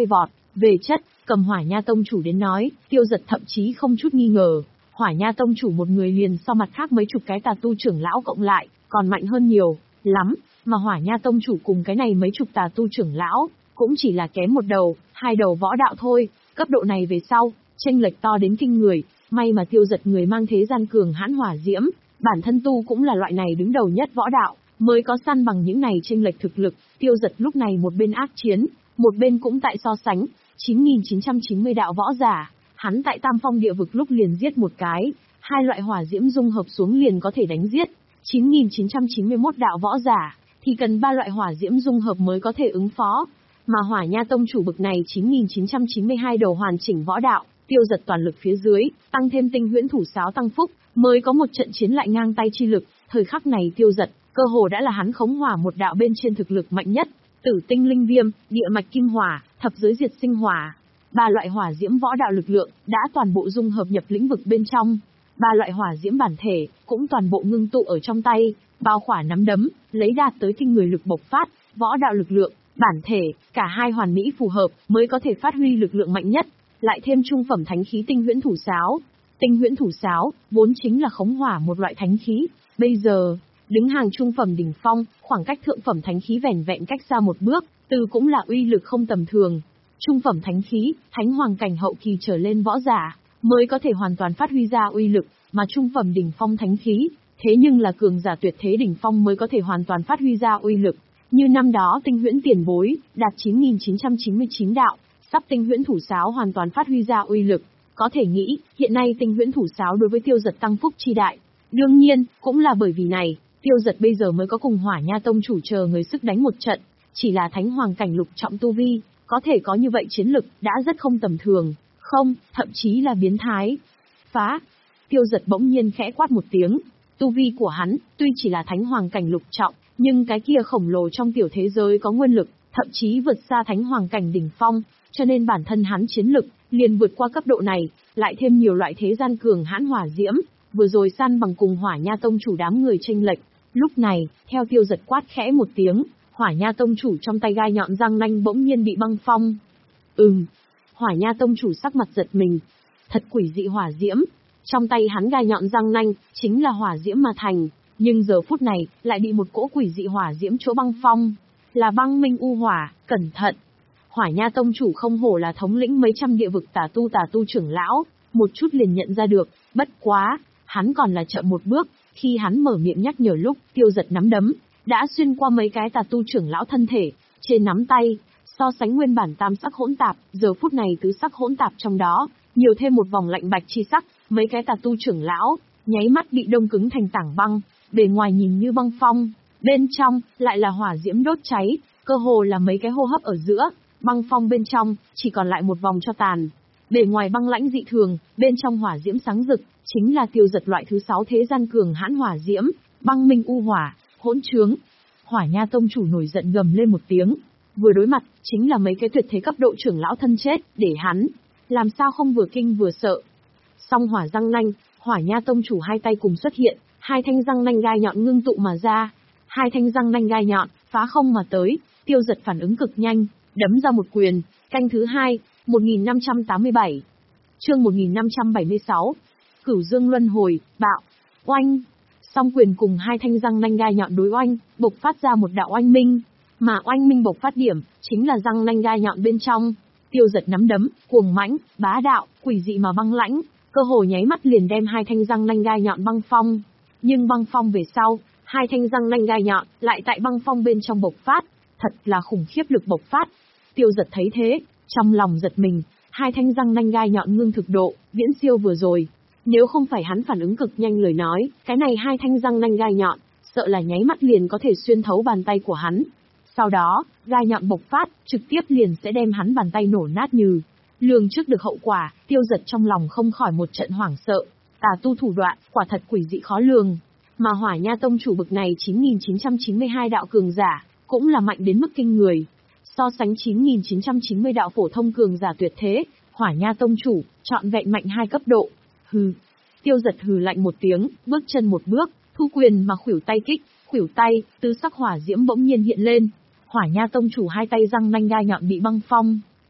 Speaker 2: Về chất, cầm Hỏa Nha Tông chủ đến nói, Tiêu Dật thậm chí không chút nghi ngờ, Hỏa Nha Tông chủ một người liền so mặt khác mấy chục cái tà tu trưởng lão cộng lại, còn mạnh hơn nhiều, lắm, mà Hỏa Nha Tông chủ cùng cái này mấy chục tà tu trưởng lão, cũng chỉ là kém một đầu, hai đầu võ đạo thôi, cấp độ này về sau, chênh lệch to đến kinh người, may mà Tiêu Dật người mang thế gian cường hãn hỏa diễm, bản thân tu cũng là loại này đứng đầu nhất võ đạo, mới có săn bằng những này chênh lệch thực lực. Tiêu Dật lúc này một bên ác chiến, một bên cũng tại so sánh, chín nghìn chín trăm chín mươi đạo võ giả, hắn tại Tam Phong địa vực lúc liền giết một cái, hai loại hỏa diễm dung hợp xuống liền có thể đánh giết, chín nghìn chín trăm chín mươi mốt đạo võ giả, thì cần ba loại hỏa diễm dung hợp mới có thể ứng phó, mà Hỏa Nha Tông chủ bực này chín nghìn chín trăm chín mươi hai đầu hoàn chỉnh võ đạo, Tiêu Dật toàn lực phía dưới, tăng thêm tinh huyễn thủ sáo tăng phúc, mới có một trận chiến lại ngang tay chi lực, thời khắc này Tiêu Dật, cơ hồ đã là hắn khống hỏa một đạo bên trên thực lực mạnh nhất, tử tinh linh viêm, địa mạch kim hỏa, thập giới diệt sinh hỏa. Ba loại hỏa diễm võ đạo lực lượng, đã toàn bộ dung hợp nhập lĩnh vực bên trong. Ba loại hỏa diễm bản thể, cũng toàn bộ ngưng tụ ở trong tay, bao khỏa nắm đấm, lấy đạt tới kinh người lực bộc phát, võ đạo lực lượng, bản thể, cả hai hoàn mỹ phù hợp, mới có thể phát huy lực lượng mạnh nhất, lại thêm trung phẩm thánh khí tinh huyễn thủ sáo. Tinh huyễn thủ sáo, vốn chính là khống hỏa một loại thánh khí, bây giờ, đứng hàng trung phẩm đỉnh phong, khoảng cách thượng phẩm thánh khí vẻn vẹn cách xa một bước, từ cũng là uy lực không tầm thường. Trung phẩm thánh khí, thánh hoàng cảnh hậu kỳ trở lên võ giả, mới có thể hoàn toàn phát huy ra uy lực, mà trung phẩm đỉnh phong thánh khí, thế nhưng là cường giả tuyệt thế đỉnh phong mới có thể hoàn toàn phát huy ra uy lực. Như năm đó tinh huyễn tiền bối, đạt chín nghìn chín trăm chín mươi chín đạo, sắp tinh huyễn thủ sáo hoàn toàn phát huy ra uy lực. Có thể nghĩ, hiện nay tinh huyễn thủ sáo đối với Tiêu Dật tăng phúc chi đại. Đương nhiên, cũng là bởi vì này, Tiêu Dật bây giờ mới có cùng Hỏa Nha Tông chủ chờ người sức đánh một trận, chỉ là thánh hoàng cảnh lục trọng tu vi, có thể có như vậy chiến lực, đã rất không tầm thường, không, thậm chí là biến thái. Phá! Tiêu Dật bỗng nhiên khẽ quát một tiếng, tu vi của hắn, tuy chỉ là thánh hoàng cảnh lục trọng, nhưng cái kia khổng lồ trong tiểu thế giới có nguyên lực, thậm chí vượt xa thánh hoàng cảnh đỉnh phong, cho nên bản thân hắn chiến lực, liền vượt qua cấp độ này, lại thêm nhiều loại thế gian cường hãn hỏa diễm, vừa rồi săn bằng cùng Hỏa Nha Tông chủ đám người chênh lệch. Lúc này, theo Tiêu Dật quát khẽ một tiếng, Hỏa Nha Tông chủ trong tay gai nhọn răng nanh bỗng nhiên bị băng phong. Ừm. Hỏa Nha Tông chủ sắc mặt giật mình. Thật quỷ dị hỏa diễm. Trong tay hắn gai nhọn răng nanh, chính là hỏa diễm mà thành, nhưng giờ phút này, lại bị một cỗ quỷ dị hỏa diễm chỗ băng phong. Là băng minh u hỏa, cẩn thận. Hỏa Nha Tông chủ không hổ là thống lĩnh mấy trăm địa vực tà tu tà tu trưởng lão, một chút liền nhận ra được, bất quá, hắn còn là chậm một bước, khi hắn mở miệng nhắc nhở lúc, Tiêu Dật nắm đấm, đã xuyên qua mấy cái tà tu trưởng lão thân thể, trên nắm tay, so sánh nguyên bản tam sắc hỗn tạp, giờ phút này tứ sắc hỗn tạp trong đó, nhiều thêm một vòng lạnh bạch chi sắc, mấy cái tà tu trưởng lão, nháy mắt bị đông cứng thành tảng băng, bề ngoài nhìn như băng phong, bên trong, lại là hỏa diễm đốt cháy, cơ hồ là mấy cái hô hấp ở giữa, băng phong bên trong, chỉ còn lại một vòng cho tàn. Bề ngoài băng lãnh dị thường, bên trong hỏa diễm sáng rực, chính là Tiêu Dật loại thứ sáu thế gian cường hãn hỏa diễm, băng minh u hỏa, hỗn trướng. Hỏa Nha Tông chủ nổi giận gầm lên một tiếng, vừa đối mặt, chính là mấy cái tuyệt thế cấp độ trưởng lão thân chết, để hắn, làm sao không vừa kinh vừa sợ. Song hỏa răng nanh, Hỏa Nha Tông chủ hai tay cùng xuất hiện, hai thanh răng nanh gai nhọn ngưng tụ mà ra, hai thanh răng nanh gai nhọn, phá không mà tới, Tiêu Dật phản ứng cực nhanh, đấm ra một quyền, canh thứ hai, một nghìn năm trăm tám mươi bảy. Chương một nghìn năm trăm bảy mươi sáu. Cửu Dương luân hồi, bạo, oanh. Song quyền cùng hai thanh răng nanh gai nhọn đối oanh, bộc phát ra một đạo oanh minh, mà oanh minh bộc phát điểm chính là răng nanh gai nhọn bên trong. Tiêu Dật nắm đấm, cuồng mãnh, bá đạo, quỷ dị mà băng lãnh, cơ hồ nháy mắt liền đem hai thanh răng nanh gai nhọn băng phong. Nhưng băng phong về sau, hai thanh răng nanh gai nhọn lại tại băng phong bên trong bộc phát, thật là khủng khiếp lực bộc phát. Tiêu Dật thấy thế, trong lòng giật mình, hai thanh răng nanh gai nhọn ngưng thực độ, viễn siêu vừa rồi. Nếu không phải hắn phản ứng cực nhanh lời nói, cái này hai thanh răng nanh gai nhọn, sợ là nháy mắt liền có thể xuyên thấu bàn tay của hắn. Sau đó, gai nhọn bộc phát, trực tiếp liền sẽ đem hắn bàn tay nổ nát như. Lường trước được hậu quả, Tiêu Dật trong lòng không khỏi một trận hoảng sợ. Tà tu thủ đoạn, quả thật quỷ dị khó lường. Mà Hỏa Nha Tông chủ bực này chín nghìn chín trăm chín mươi hai đạo cường giả, cũng là mạnh đến mức kinh người. So sánh chín nghìn chín trăm chín mươi đạo phổ thông cường giả tuyệt thế, Hỏa Nha Tông chủ, trọn vẹn mạnh hai cấp độ. Hừ. Tiêu Dật hừ lạnh một tiếng, bước chân một bước, thu quyền mà khuỷu tay kích, khuỷu tay, tứ sắc hỏa diễm bỗng nhiên hiện lên. Hỏa Nha Tông chủ hai tay răng nanh gai nhọn bị băng phong,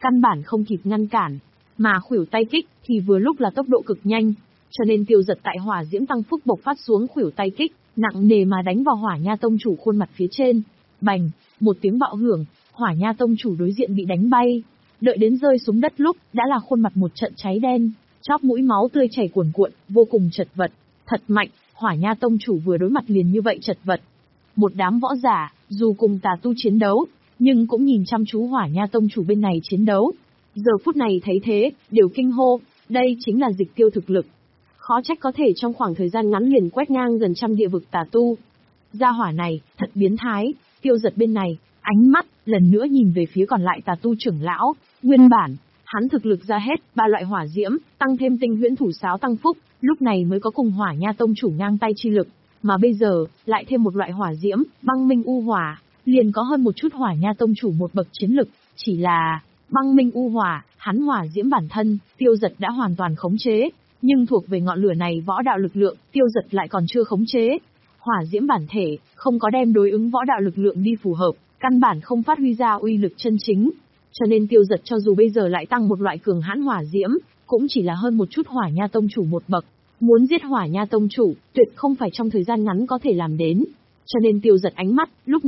Speaker 2: căn bản không kịp ngăn cản, mà khuỷu tay kích thì vừa lúc là tốc độ cực nhanh, cho nên Tiêu Dật tại hỏa diễm tăng phúc bộc phát xuống khuỷu tay kích, nặng nề mà đánh vào Hỏa Nha tông chủ khuôn mặt phía trên. Bành, một tiếng bạo hưởng, Hỏa Nha tông chủ đối diện bị đánh bay. Đợi đến rơi xuống đất lúc, đã là khuôn mặt một trận cháy đen, chóp mũi máu tươi chảy cuồn cuộn, vô cùng chật vật. Thật mạnh, Hỏa Nha tông chủ vừa đối mặt liền như vậy chật vật. Một đám võ giả, dù cùng tà tu chiến đấu, nhưng cũng nhìn chăm chú Hỏa Nha tông chủ bên này chiến đấu. Giờ phút này thấy thế, đều kinh hô, đây chính là Dịch Tiêu thực lực. Khó trách có thể trong khoảng thời gian ngắn liền quét ngang gần trăm địa vực tà tu. Gia hỏa này, thật biến thái. Tiêu Dật bên này, ánh mắt, lần nữa nhìn về phía còn lại tà tu trưởng lão. Nguyên bản, hắn thực lực ra hết, ba loại hỏa diễm, tăng thêm tinh huyễn thủ sáo tăng phúc, lúc này mới có cùng Hỏa Nha tông chủ ngang tay chi lực. Mà bây giờ, lại thêm một loại hỏa diễm, băng minh u hỏa, liền có hơn một chút Hỏa Nha tông chủ một bậc chiến lực. Chỉ là, băng minh u hỏa, hắn hỏa diễm bản thân, Tiêu Dật đã hoàn toàn khống chế. Nhưng thuộc về ngọn lửa này võ đạo lực lượng, Tiêu Dật lại còn chưa khống chế. Hỏa diễm bản thể, không có đem đối ứng võ đạo lực lượng đi phù hợp, căn bản không phát huy ra uy lực chân chính. Cho nên Tiêu Dật cho dù bây giờ lại tăng một loại cường hãn hỏa diễm, cũng chỉ là hơn một chút Hỏa Nha tông chủ một bậc. Muốn giết Hỏa Nha tông chủ, tuyệt không phải trong thời gian ngắn có thể làm đến. Cho nên Tiêu Dật ánh mắt, lúc